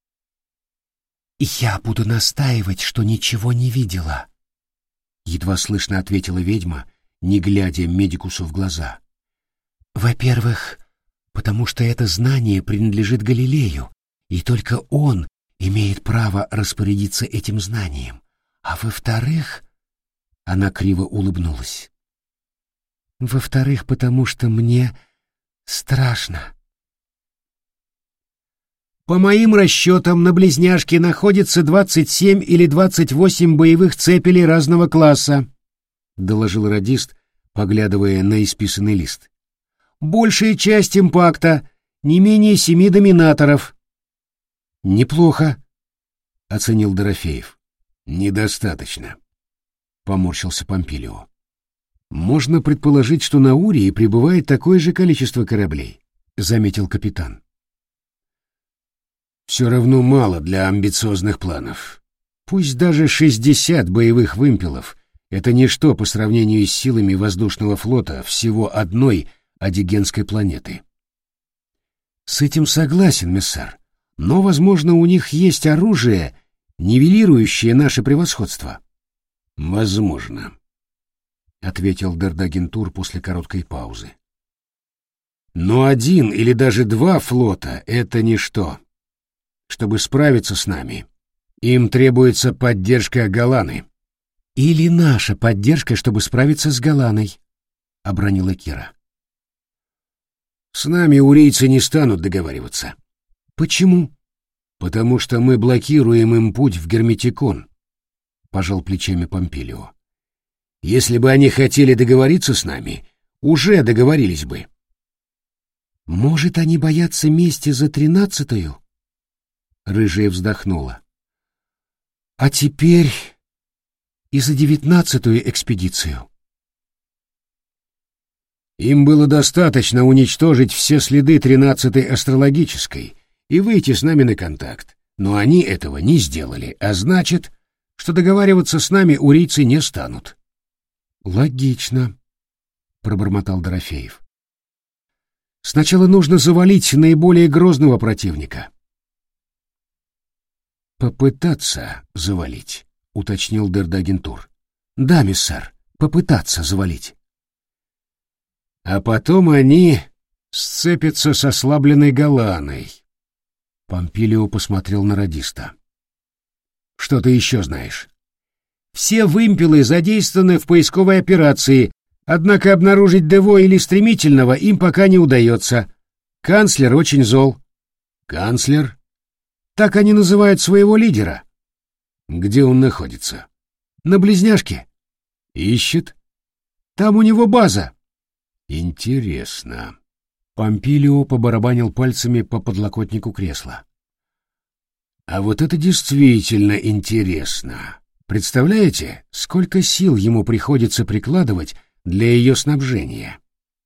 «Я буду настаивать, что ничего не видела», — едва слышно ответила ведьма, не глядя медикусу в глаза. «Во-первых, потому что это знание принадлежит Галилею, и только он имеет право распорядиться этим знанием. А во-вторых...» — она криво улыбнулась. «Во-вторых, потому что мне страшно». «По моим расчетам, на Близняшке находится 27 или 28 боевых цепелей разного класса», — доложил радист, поглядывая на исписанный лист. «Большая часть импакта, не менее 7 доминаторов». «Неплохо», — оценил Дорофеев. «Недостаточно», — поморщился Помпилио. «Можно предположить, что на Урии прибывает такое же количество кораблей», — заметил капитан. «Все равно мало для амбициозных планов. Пусть даже 60 боевых вымпелов — это ничто по сравнению с силами воздушного флота всего одной адигенской планеты». «С этим согласен, мессер, но, возможно, у них есть оружие, нивелирующее наше превосходство». «Возможно», — ответил Дардагентур после короткой паузы. «Но 1 или даже 2 флота — это ничто. Чтобы справиться с нами, им требуется поддержка Галаны». «Или наша поддержка, чтобы справиться с Галаной», — обронила Кира. «С нами урийцы не станут договариваться». «Почему?» «Потому что мы блокируем им путь в Герметикон», — пожал плечами Помпилио. «Если бы они хотели договориться с нами, уже договорились бы». «Может, они боятся мести за 13-ю?» Рыжая вздохнула. «А теперь и за 19-ю экспедицию». Им было достаточно уничтожить все следы 13-й астрологической и выйти с нами на контакт, но они этого не сделали, а значит, что договариваться с нами урийцы не станут. «Логично», — пробормотал Дорофеев. Сначала нужно завалить наиболее грозного противника. Попытаться завалить, уточнил Дердагентур. Да, миссар, попытаться завалить. А потом они сцепятся с ослабленной Галаной. Помпилио посмотрел на радиста. Что ты еще знаешь? Все вымпелы задействованы в поисковой операции, однако обнаружить Дево или Стремительного им пока не удается. Канцлер очень зол. Канцлер? Так они называют своего лидера. Где он находится? На Близняшке. Ищет. Там у него база. Интересно. Помпилио побарабанил пальцами по подлокотнику кресла. А вот это действительно интересно. Представляете, сколько сил ему приходится прикладывать для ее снабжения?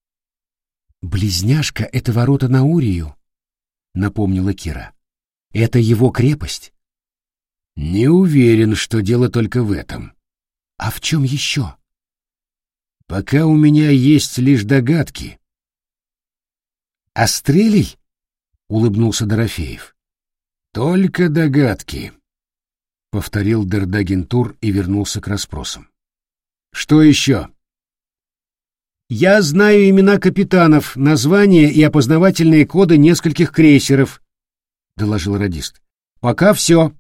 «Близняшка — это ворота на Урию», — напомнила Кира. «Это его крепость». Не уверен, что дело только в этом. А в чем еще? Пока у меня есть лишь догадки. «Астрелий?» — улыбнулся Дорофеев. «Только догадки», — повторил Дердагентур и вернулся к расспросам. «Что еще?» «Я знаю имена капитанов, названия и опознавательные коды нескольких крейсеров», — доложил радист. «Пока все».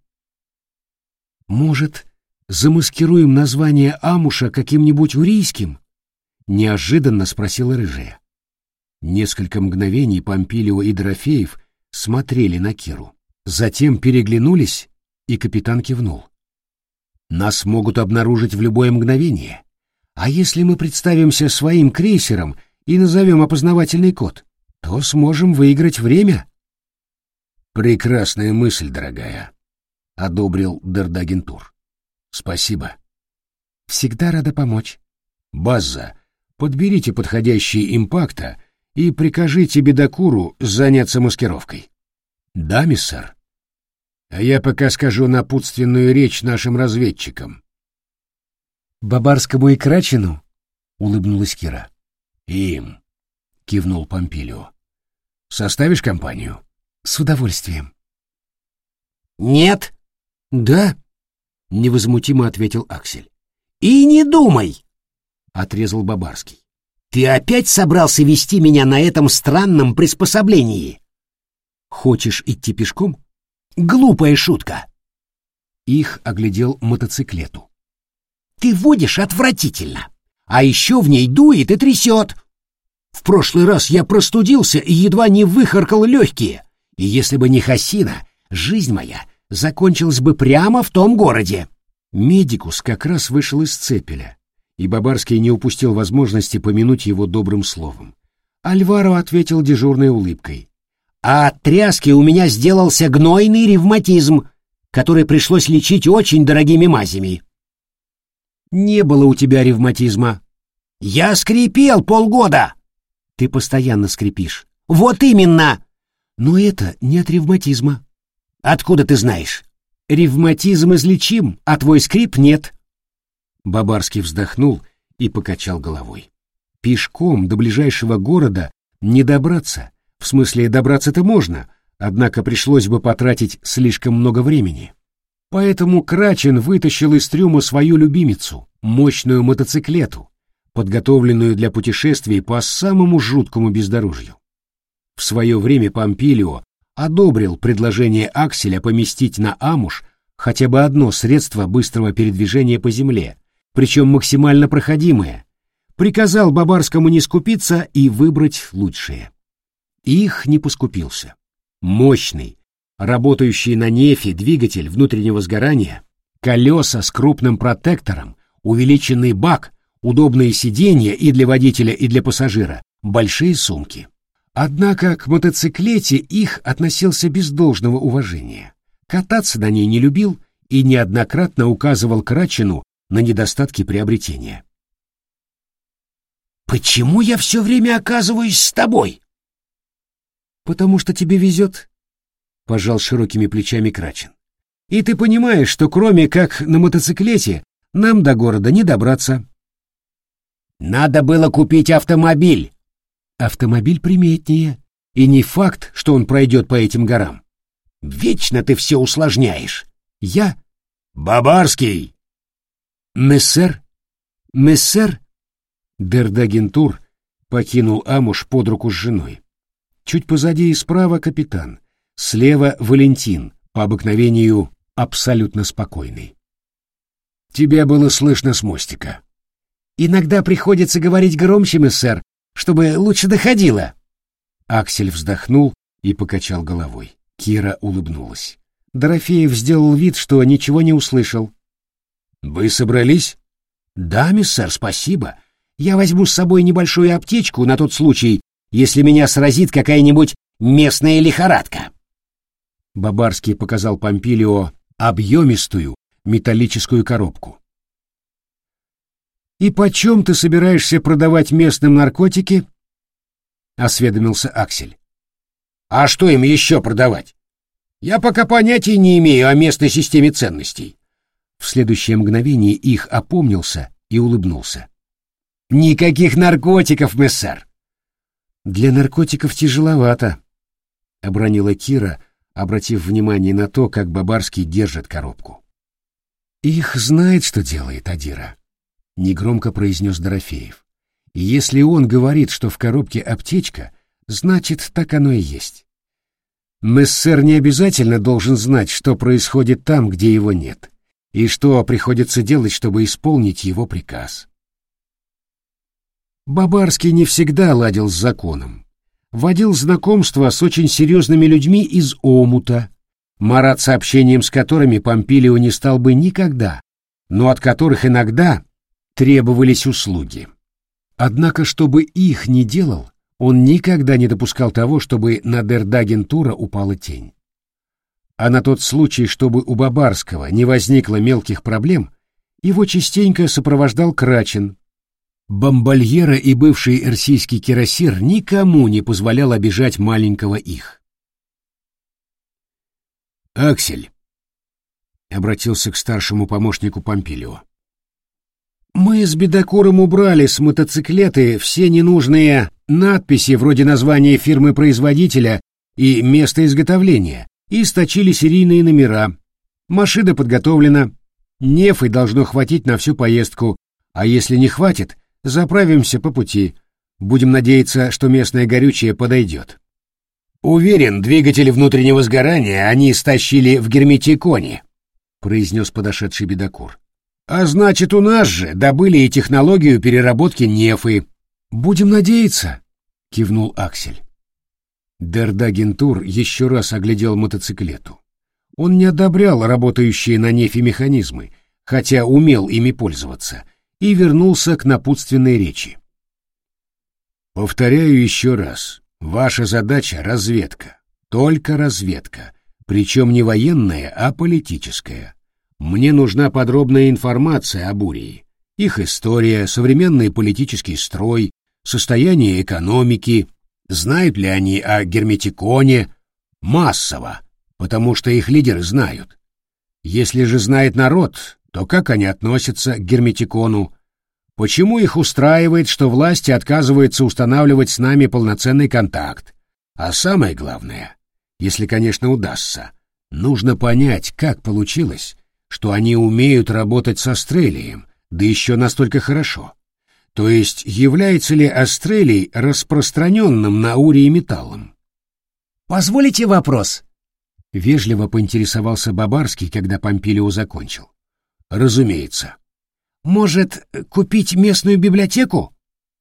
«Может, замаскируем название Амуша каким-нибудь урийским?» — неожиданно спросила Рыжая. Несколько мгновений Помпилио и Дорофеев смотрели на Киру. Затем переглянулись, и капитан кивнул. «Нас могут обнаружить в любое мгновение. А если мы представимся своим крейсером и назовем опознавательный код, то сможем выиграть время». «Прекрасная мысль, дорогая», — одобрил Дердагентур. «Спасибо». «Всегда рада помочь». «Базза, подберите подходящие импакта и прикажите Бедокуру заняться маскировкой». «Да, миссар. А я пока скажу напутственную речь нашим разведчикам». «Бабарскому и Крачину?» — улыбнулась Кира. «Им», — кивнул Помпилио. «Составишь компанию?» «С удовольствием». «Нет». «Да», — невозмутимо ответил Аксель. «И не думай», — отрезал Бабарский. «Ты опять собрался вести меня на этом странном приспособлении?» «Хочешь идти пешком?» «Глупая шутка». Их оглядел мотоциклету. «Ты водишь отвратительно, а еще в ней дует и трясет. В прошлый раз я простудился и едва не выхаркал легкие, и если бы не Хасина, жизнь моя закончилась бы прямо в том городе». Медикус как раз вышел из цепеля, и Бабарский не упустил возможности помянуть его добрым словом. Альваро ответил дежурной улыбкой. «А от тряски у меня сделался гнойный ревматизм, который пришлось лечить очень дорогими мазями». «Не было у тебя ревматизма». «Я скрипел полгода». «Ты постоянно скрипишь». «Вот именно». «Но это не от ревматизма». «Откуда ты знаешь?» «Ревматизм излечим, а твой скрип нет». Бабарский вздохнул и покачал головой. «Пешком до ближайшего города не добраться. В смысле, добраться-то можно, однако пришлось бы потратить слишком много времени. Поэтому Крачин вытащил из трюма свою любимицу, мощную мотоциклету, подготовленную для путешествий по самому жуткому бездорожью. В свое время Помпилио одобрил предложение Акселя поместить на Амуш хотя бы одно средство быстрого передвижения по земле, причем максимально проходимое, приказал Бабарскому не скупиться и выбрать лучшее. Их не поскупился. Мощный, работающий на нефе двигатель внутреннего сгорания, колеса с крупным протектором, увеличенный бак, удобные сиденья и для водителя, и для пассажира, большие сумки. Однако к мотоциклете их относился без должного уважения. Кататься на ней не любил и неоднократно указывал Крачину на недостатки приобретения. «Почему я все время оказываюсь с тобой?» «Потому что тебе везет», — пожал широкими плечами Крачин. «И ты понимаешь, что кроме как на мотоциклете нам до города не добраться». «Надо было купить автомобиль», автомобиль приметнее, и не факт, что он пройдет по этим горам. Вечно ты все усложняешь. Я... Бабарский! Мессер? Мессер? Дердагентур покинул Амуш под руку с женой. Чуть позади и справа капитан, слева Валентин, по обыкновению абсолютно спокойный. Тебя было слышно с мостика. Иногда приходится говорить громче, мессер, чтобы лучше доходило. Аксель вздохнул и покачал головой. Кира улыбнулась. Дорофеев сделал вид, что ничего не услышал. «Вы собрались?» «Да, миссэр, спасибо. Я возьму с собой небольшую аптечку на тот случай, если меня сразит какая-нибудь местная лихорадка». Бабарский показал Помпилио объемистую металлическую коробку. «И почем ты собираешься продавать местным наркотики?» — осведомился Аксель. «А что им еще продавать? Я пока понятия не имею о местной системе ценностей». В следующее мгновение их опомнился и улыбнулся. «Никаких наркотиков, мессер!» «Для наркотиков тяжеловато», — обронила Кира, обратив внимание на то, как Бабарский держит коробку. «Их знает, что делает Адира», — негромко произнес Дорофеев. «И если он говорит, что в коробке аптечка, значит, так оно и есть. Мессер не обязательно должен знать, что происходит там, где его нет, и что приходится делать, чтобы исполнить его приказ». Бабарский не всегда ладил с законом. Водил знакомства с очень серьезными людьми из омута, мараться общением с которыми Помпилио не стал бы никогда, но от которых иногда требовались услуги. Однако, чтобы их не делал, он никогда не допускал того, чтобы на Дердагентура упала тень. А на тот случай, чтобы у Бабарского не возникло мелких проблем, его частенько сопровождал Крачин. Бомбальера и бывший эрсийский кирасир никому не позволял обижать маленького их. «Аксель», — обратился к старшему помощнику Помпилио, — «мы с Бедокуром убрали с мотоциклеты все ненужные надписи вроде названия фирмы-производителя и места изготовления и сточили серийные номера. Машина подготовлена, нефы должно хватить на всю поездку, а если не хватит, заправимся по пути. Будем надеяться, что местное горючее подойдет». «Уверен, двигатели внутреннего сгорания они стащили в Герметиконе», — произнес подошедший Бедокур. «А значит, у нас же добыли и технологию переработки нефы». «Будем надеяться», — кивнул Аксель. Дердагентур еще раз оглядел мотоциклету. Он не одобрял работающие на нефе механизмы, хотя умел ими пользоваться, и вернулся к напутственной речи. «Повторяю еще раз. Ваша задача — разведка. Только разведка. Причем не военная, а политическая. Мне нужна подробная информация об Урии. Их история, современный политический строй, состояние экономики. Знают ли они о Герметиконе? Массово, потому что их лидеры знают. Если же знает народ, то как они относятся к Герметикону? Почему их устраивает, что власти отказываются устанавливать с нами полноценный контакт? А самое главное, если, конечно, удастся, нужно понять, как получилось, что они умеют работать с Астрелием, да еще настолько хорошо. То есть, является ли Астрелий распространенным на Урии металлом? «Позволите вопрос?» — вежливо поинтересовался Бабарский, когда Помпилио закончил. «Разумеется. Может, купить местную библиотеку?»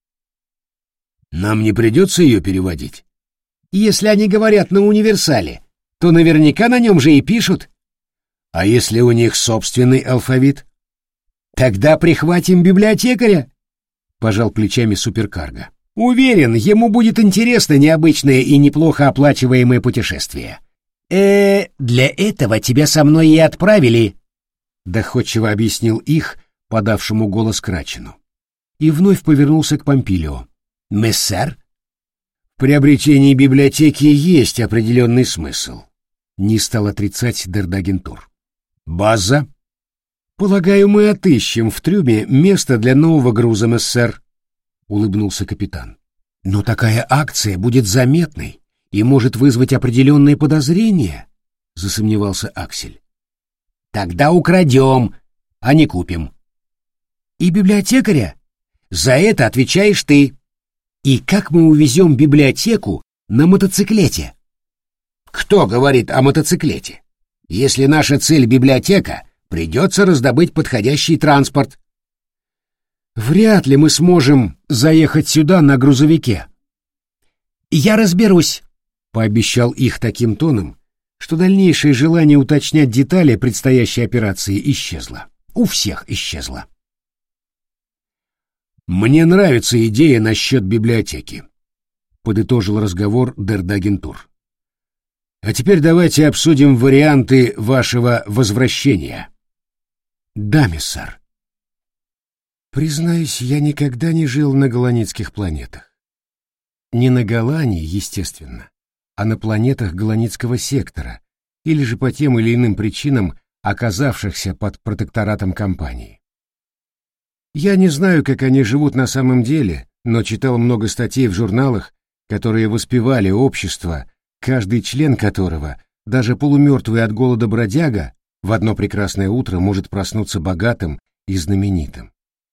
«Нам не придется ее переводить?» «Если они говорят на универсале, то наверняка на нем же и пишут». «А если у них собственный алфавит?» «Тогда прихватим библиотекаря», — пожал плечами суперкарго. «Уверен, ему будет интересно необычное и неплохо оплачиваемое путешествие». Для этого тебя со мной и отправили», — доходчиво объяснил их, подавшему голос Крачину. И вновь повернулся к Помпилио. «Мессер?» «В приобретении библиотеки есть определенный смысл», — не стал отрицать Дердагентур. «База?» «Полагаю, мы отыщем в трюме место для нового груза, мессер», — улыбнулся капитан. Но такая акция будет заметной и может вызвать определенные подозрения, засомневался Аксель. Тогда украдем, а не купим. И библиотекаря? За это отвечаешь ты. И как мы увезем библиотеку на мотоциклете? Кто говорит о мотоциклете? Если наша цель библиотека, придется раздобыть подходящий транспорт. Вряд ли мы сможем заехать сюда на грузовике. Я разберусь, пообещал их таким тоном, что дальнейшее желание уточнять детали предстоящей операции исчезло. У всех исчезло. «Мне нравится идея насчет библиотеки», — подытожил разговор Дердагентур. «А теперь давайте обсудим варианты вашего возвращения». «Да, миссар. Признаюсь, я никогда не жил на галанитских планетах. Не на Галании, естественно, а на планетах Галанитского сектора, или же по тем или иным причинам, оказавшихся под протекторатом компании. Я не знаю, как они живут на самом деле, но читал много статей в журналах, которые воспевали общество, каждый член которого, даже полумертвый от голода бродяга, в одно прекрасное утро может проснуться богатым и знаменитым.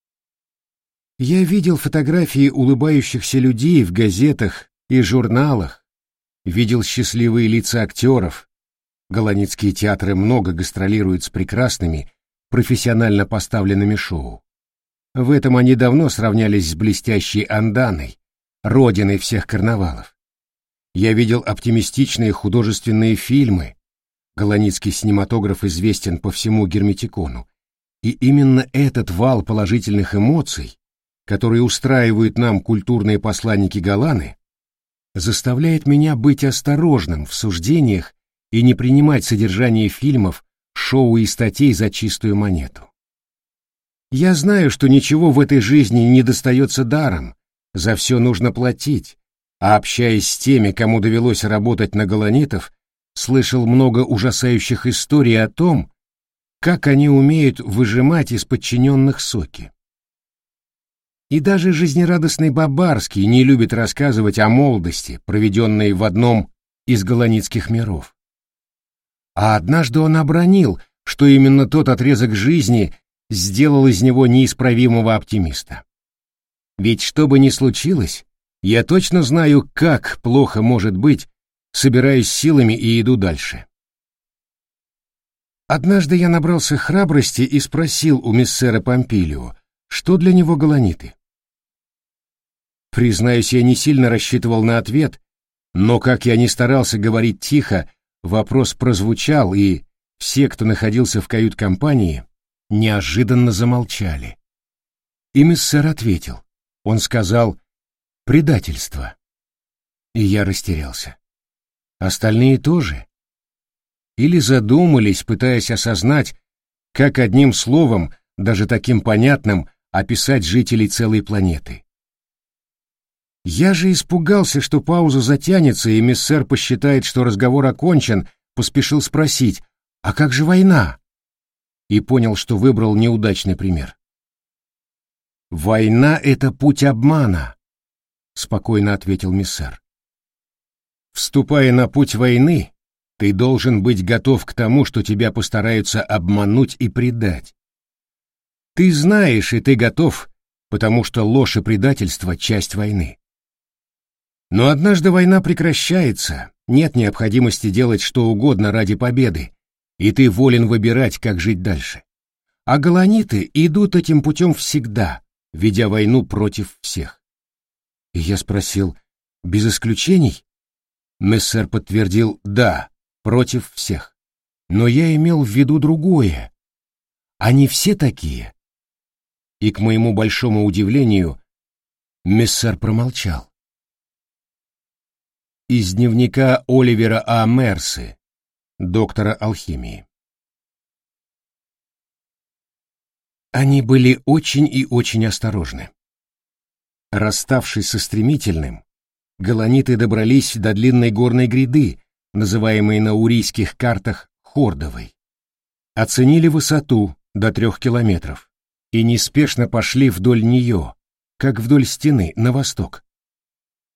Я видел фотографии улыбающихся людей в газетах и журналах, видел счастливые лица актеров. Галанитские театры много гастролируют с прекрасными, профессионально поставленными шоу. В этом они давно сравнялись с блестящей Анданой, родиной всех карнавалов. Я видел оптимистичные художественные фильмы. Галанитский синематограф известен по всему Герметикону. И именно этот вал положительных эмоций, который устраивают нам культурные посланники Галаны, заставляет меня быть осторожным в суждениях и не принимать содержание фильмов, шоу и статей за чистую монету. Я знаю, что ничего в этой жизни не достается даром, за все нужно платить, а общаясь с теми, кому довелось работать на галанитов, слышал много ужасающих историй о том, как они умеют выжимать из подчиненных соки. И даже жизнерадостный Бабарский не любит рассказывать о молодости, проведенной в одном из галанитских миров. А однажды он обронил, что именно тот отрезок жизни сделал из него неисправимого оптимиста. Ведь что бы ни случилось, я точно знаю, как плохо может быть, собираюсь силами и иду дальше. Однажды я набрался храбрости и спросил у миссера Помпилио, что для него галаниты. Признаюсь, я не сильно рассчитывал на ответ, но как я ни старался говорить тихо, вопрос прозвучал, и все, кто находился в кают-компании, неожиданно замолчали. И миссер ответил. Он сказал «предательство». И я растерялся. Остальные тоже? Или задумались, пытаясь осознать, как одним словом, даже таким понятным, описать жителей целой планеты. Я же испугался, что пауза затянется, и миссер посчитает, что разговор окончен, поспешил спросить, а как же война? И понял, что выбрал неудачный пример. «Война — это путь обмана», — спокойно ответил миссер. «Вступая на путь войны, ты должен быть готов к тому, что тебя постараются обмануть и предать. Ты знаешь, и ты готов, потому что ложь и предательство — часть войны. Но однажды война прекращается, нет необходимости делать что угодно ради победы, и ты волен выбирать, как жить дальше. А галаниты идут этим путем всегда, ведя войну против всех». И я спросил, без исключений? Мессер подтвердил, да, против всех. Но я имел в виду другое. Они все такие. И, к моему большому удивлению, Мессер промолчал. Из дневника Оливера А. Мерсы, доктора алхимии. Они были очень и очень осторожны. Расставшись со стремительным, галаниты добрались до длинной горной гряды, называемой на урийских картах Хордовой. Оценили высоту до 3 километров и неспешно пошли вдоль нее, как вдоль стены, на восток.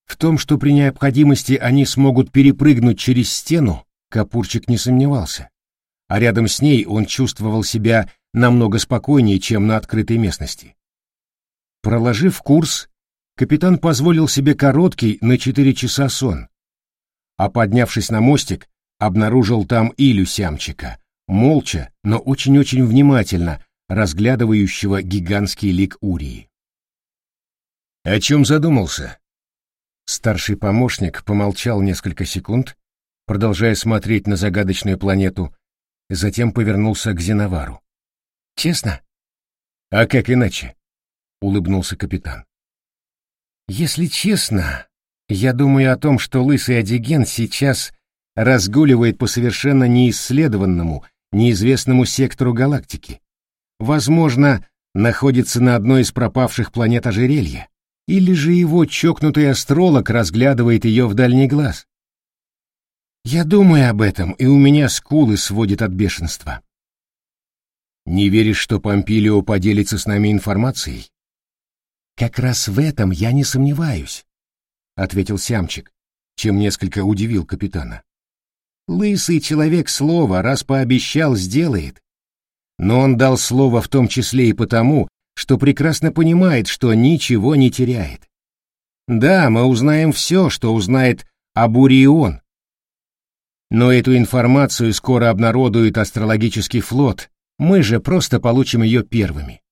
В том, что при необходимости они смогут перепрыгнуть через стену, Капурчик не сомневался, а рядом с ней он чувствовал себя намного спокойнее, чем на открытой местности. Проложив курс, капитан позволил себе короткий на 4 часа сон, а поднявшись на мостик, обнаружил там Илю Сямчика, молча, но очень-очень внимательно разглядывающего гигантский лик Урии. «О чем задумался?» Старший помощник помолчал несколько секунд, продолжая смотреть на загадочную планету, затем повернулся к Зиновару. «Честно?» «А как иначе?» — улыбнулся капитан. «Если честно, я думаю о том, что лысый Адиген сейчас разгуливает по совершенно неисследованному, неизвестному сектору галактики. Возможно, находится на одной из пропавших планет ожерелья, или же его чокнутый астролог разглядывает ее в дальний глаз. Я думаю об этом, и у меня скулы сводят от бешенства». «Не веришь, что Помпилио поделится с нами информацией?» «Как раз в этом я не сомневаюсь», — ответил Сямчик, чем несколько удивил капитана. «Лысый человек слова, раз пообещал, сделает. Но он дал слово в том числе и потому, что прекрасно понимает, что ничего не теряет. Да, мы узнаем все, что узнает об Урии он. Но эту информацию скоро обнародует астрологический флот, мы же просто получим ее первыми.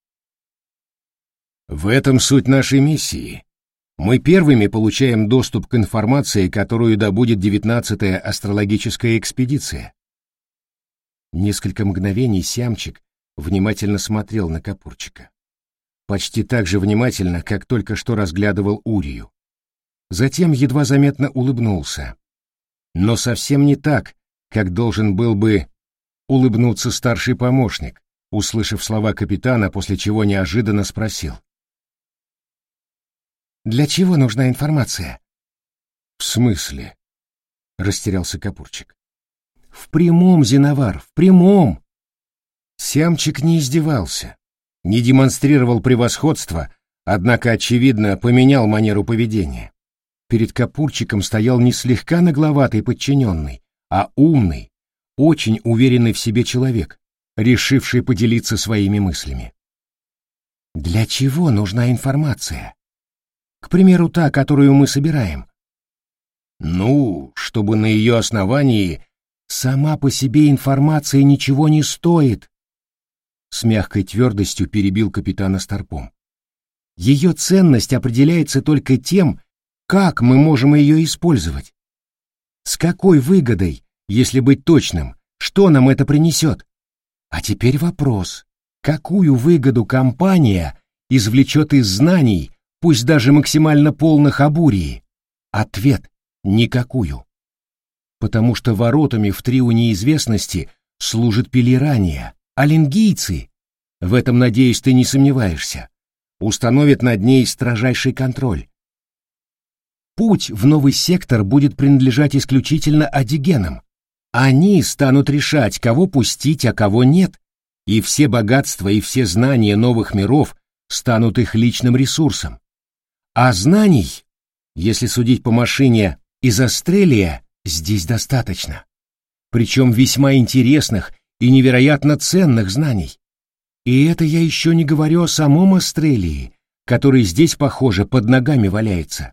В этом суть нашей миссии. Мы первыми получаем доступ к информации, которую добудет 19-я астрологическая экспедиция». Несколько мгновений Сямчик внимательно смотрел на Капурчика. Почти так же внимательно, как только что разглядывал Урию. Затем едва заметно улыбнулся. Но совсем не так, как должен был бы улыбнуться старший помощник, услышав слова капитана, после чего неожиданно спросил. «Для чего нужна информация?» «В смысле?» — растерялся Капурчик. «В прямом, Зиновар, в прямом!» Сямчик не издевался, не демонстрировал превосходства, однако, очевидно, поменял манеру поведения. Перед Капурчиком стоял не слегка нагловатый подчиненный, а умный, очень уверенный в себе человек, решивший поделиться своими мыслями. «Для чего нужна информация? К примеру, та, которую мы собираем?» «Ну, чтобы на ее основании...» «Сама по себе информация ничего не стоит», — с мягкой твердостью перебил капитана Старпом. «Ее ценность определяется только тем, как мы можем ее использовать. С какой выгодой, если быть точным, что нам это принесет? А теперь вопрос, какую выгоду компания извлечет из знаний, пусть даже максимально полных об Урии? Ответ — никакую. Потому что воротами в трио неизвестности служит Пелирания, а лингийцы, в этом, надеюсь, ты не сомневаешься, установят над ней строжайший контроль. Путь в новый сектор будет принадлежать исключительно адигенам. Они станут решать, кого пустить, а кого нет, и все богатства и все знания новых миров станут их личным ресурсом. А знаний, если судить по машине из Астрелия, здесь достаточно. Причем весьма интересных и невероятно ценных знаний. И это я еще не говорю о самом Астрелии, который здесь, похоже, под ногами валяется.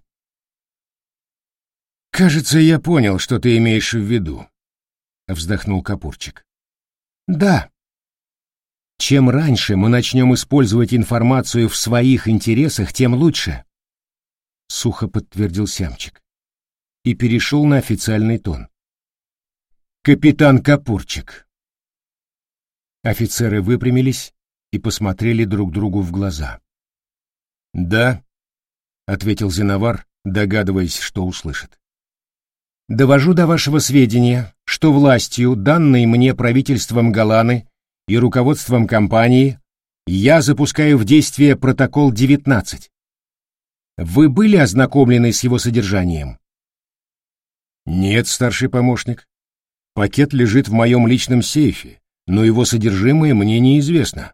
«Кажется, я понял, что ты имеешь в виду», — вздохнул Капурчик. «Да. Чем раньше мы начнем использовать информацию в своих интересах, тем лучше», — сухо подтвердил Сямчик и перешел на официальный тон. «Капитан Капурчик». Офицеры выпрямились и посмотрели друг другу в глаза. «Да», — ответил Зиновар, догадываясь, что услышит. «Довожу до вашего сведения, что властью, данной мне правительством Галаны и руководством компании, я запускаю в действие протокол 19. Вы были ознакомлены с его содержанием?» «Нет, старший помощник. Пакет лежит в моем личном сейфе, но его содержимое мне неизвестно».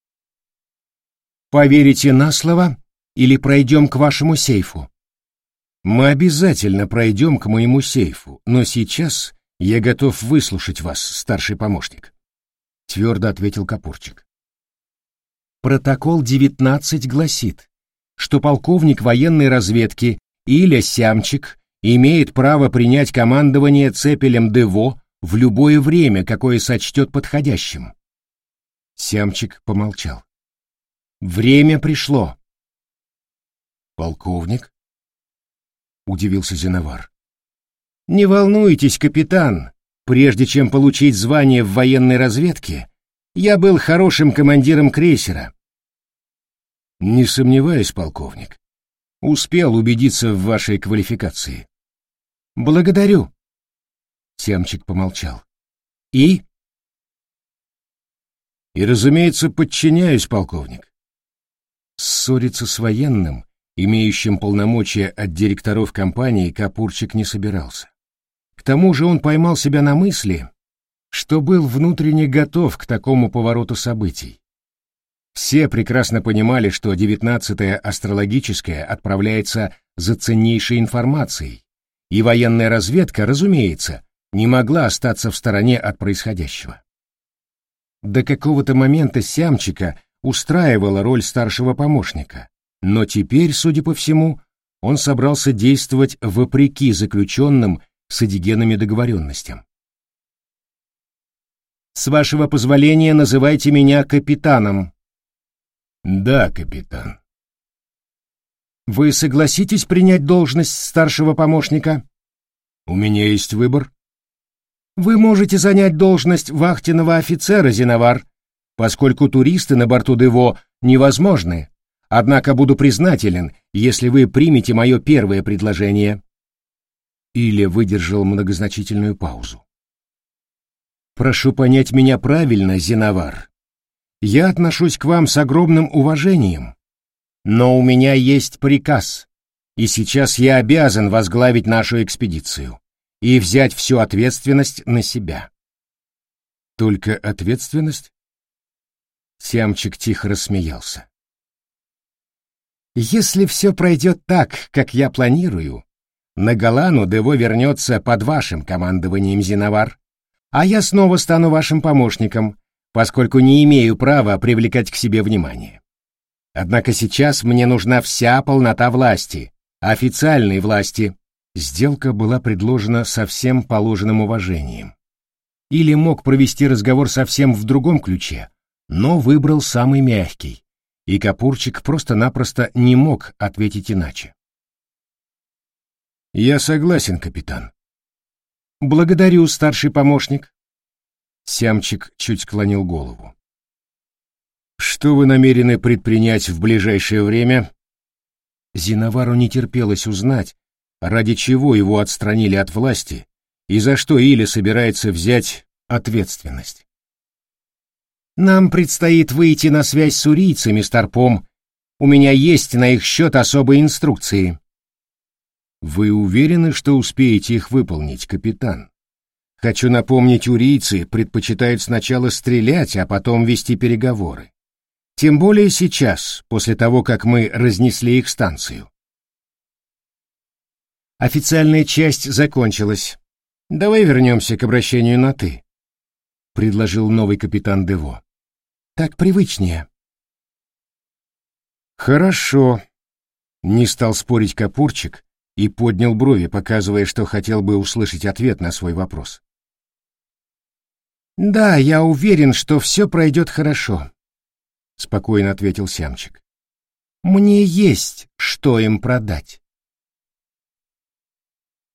«Поверите на слово или пройдем к вашему сейфу?» Мы обязательно пройдем к моему сейфу, но сейчас я готов выслушать вас, старший помощник, твердо ответил Капурчик. Протокол 19 гласит, что полковник военной разведки Иля Сямчик имеет право принять командование Цепелем Дево в любое время, какое сочтет подходящим. Сямчик помолчал. Время пришло. Полковник? Удивился Зиновар. Не волнуйтесь, капитан. Прежде чем получить звание в военной разведке, я был хорошим командиром крейсера. Не сомневаюсь, полковник. Успел убедиться в вашей квалификации. Благодарю. Сямчик помолчал. И, разумеется, подчиняюсь, полковник. Ссориться с военным, имеющим полномочия от директоров компании, Капурчик не собирался. К тому же он поймал себя на мысли, что был внутренне готов к такому повороту событий. Все прекрасно понимали, что 19-е астрологическое отправляется за ценнейшей информацией, и военная разведка, разумеется, не могла остаться в стороне от происходящего. До какого-то момента Сямчика устраивала роль старшего помощника, но теперь, судя по всему, он собрался действовать вопреки заключенным с Эдигенами договоренностям. «С вашего позволения называйте меня капитаном». «Да, капитан». «Вы согласитесь принять должность старшего помощника?» «У меня есть выбор». «Вы можете занять должность вахтенного офицера, Зиновар, поскольку туристы на борту Дево невозможны. Однако буду признателен, если вы примете мое первое предложение». Иля выдержал многозначительную паузу. «Прошу понять меня правильно, Зиновар. Я отношусь к вам с огромным уважением, но у меня есть приказ, и сейчас я обязан возглавить нашу экспедицию и взять всю ответственность на себя». «Только ответственность?» Сямчик тихо рассмеялся. «Если все пройдет так, как я планирую, на Голлану Дево вернется под вашим командованием, Зиновар, а я снова стану вашим помощником, поскольку не имею права привлекать к себе внимание. Однако сейчас мне нужна вся полнота власти, официальной власти». Сделка была предложена со всем положенным уважением. Или мог провести разговор совсем в другом ключе, но выбрал самый мягкий, и Капурчик просто-напросто не мог ответить иначе. «Я согласен, капитан». «Благодарю, старший помощник». Сямчик чуть склонил голову. «Что вы намерены предпринять в ближайшее время?» Зиновару не терпелось узнать, ради чего его отстранили от власти и за что Иля собирается взять ответственность. «Нам предстоит выйти на связь с урийцами, Старпом. У меня есть на их счет особые инструкции». «Вы уверены, что успеете их выполнить, капитан? Хочу напомнить, урийцы предпочитают сначала стрелять, а потом вести переговоры. Тем более сейчас, после того, как мы разнесли их станцию». «Официальная часть закончилась. Давай вернемся к обращению на «ты», — предложил новый капитан Дево. «Так привычнее». «Хорошо», — не стал спорить Капурчик и поднял брови, показывая, что хотел бы услышать ответ на свой вопрос. «Да, я уверен, что все пройдет хорошо», — спокойно ответил Сямчик. «Мне есть что им продать».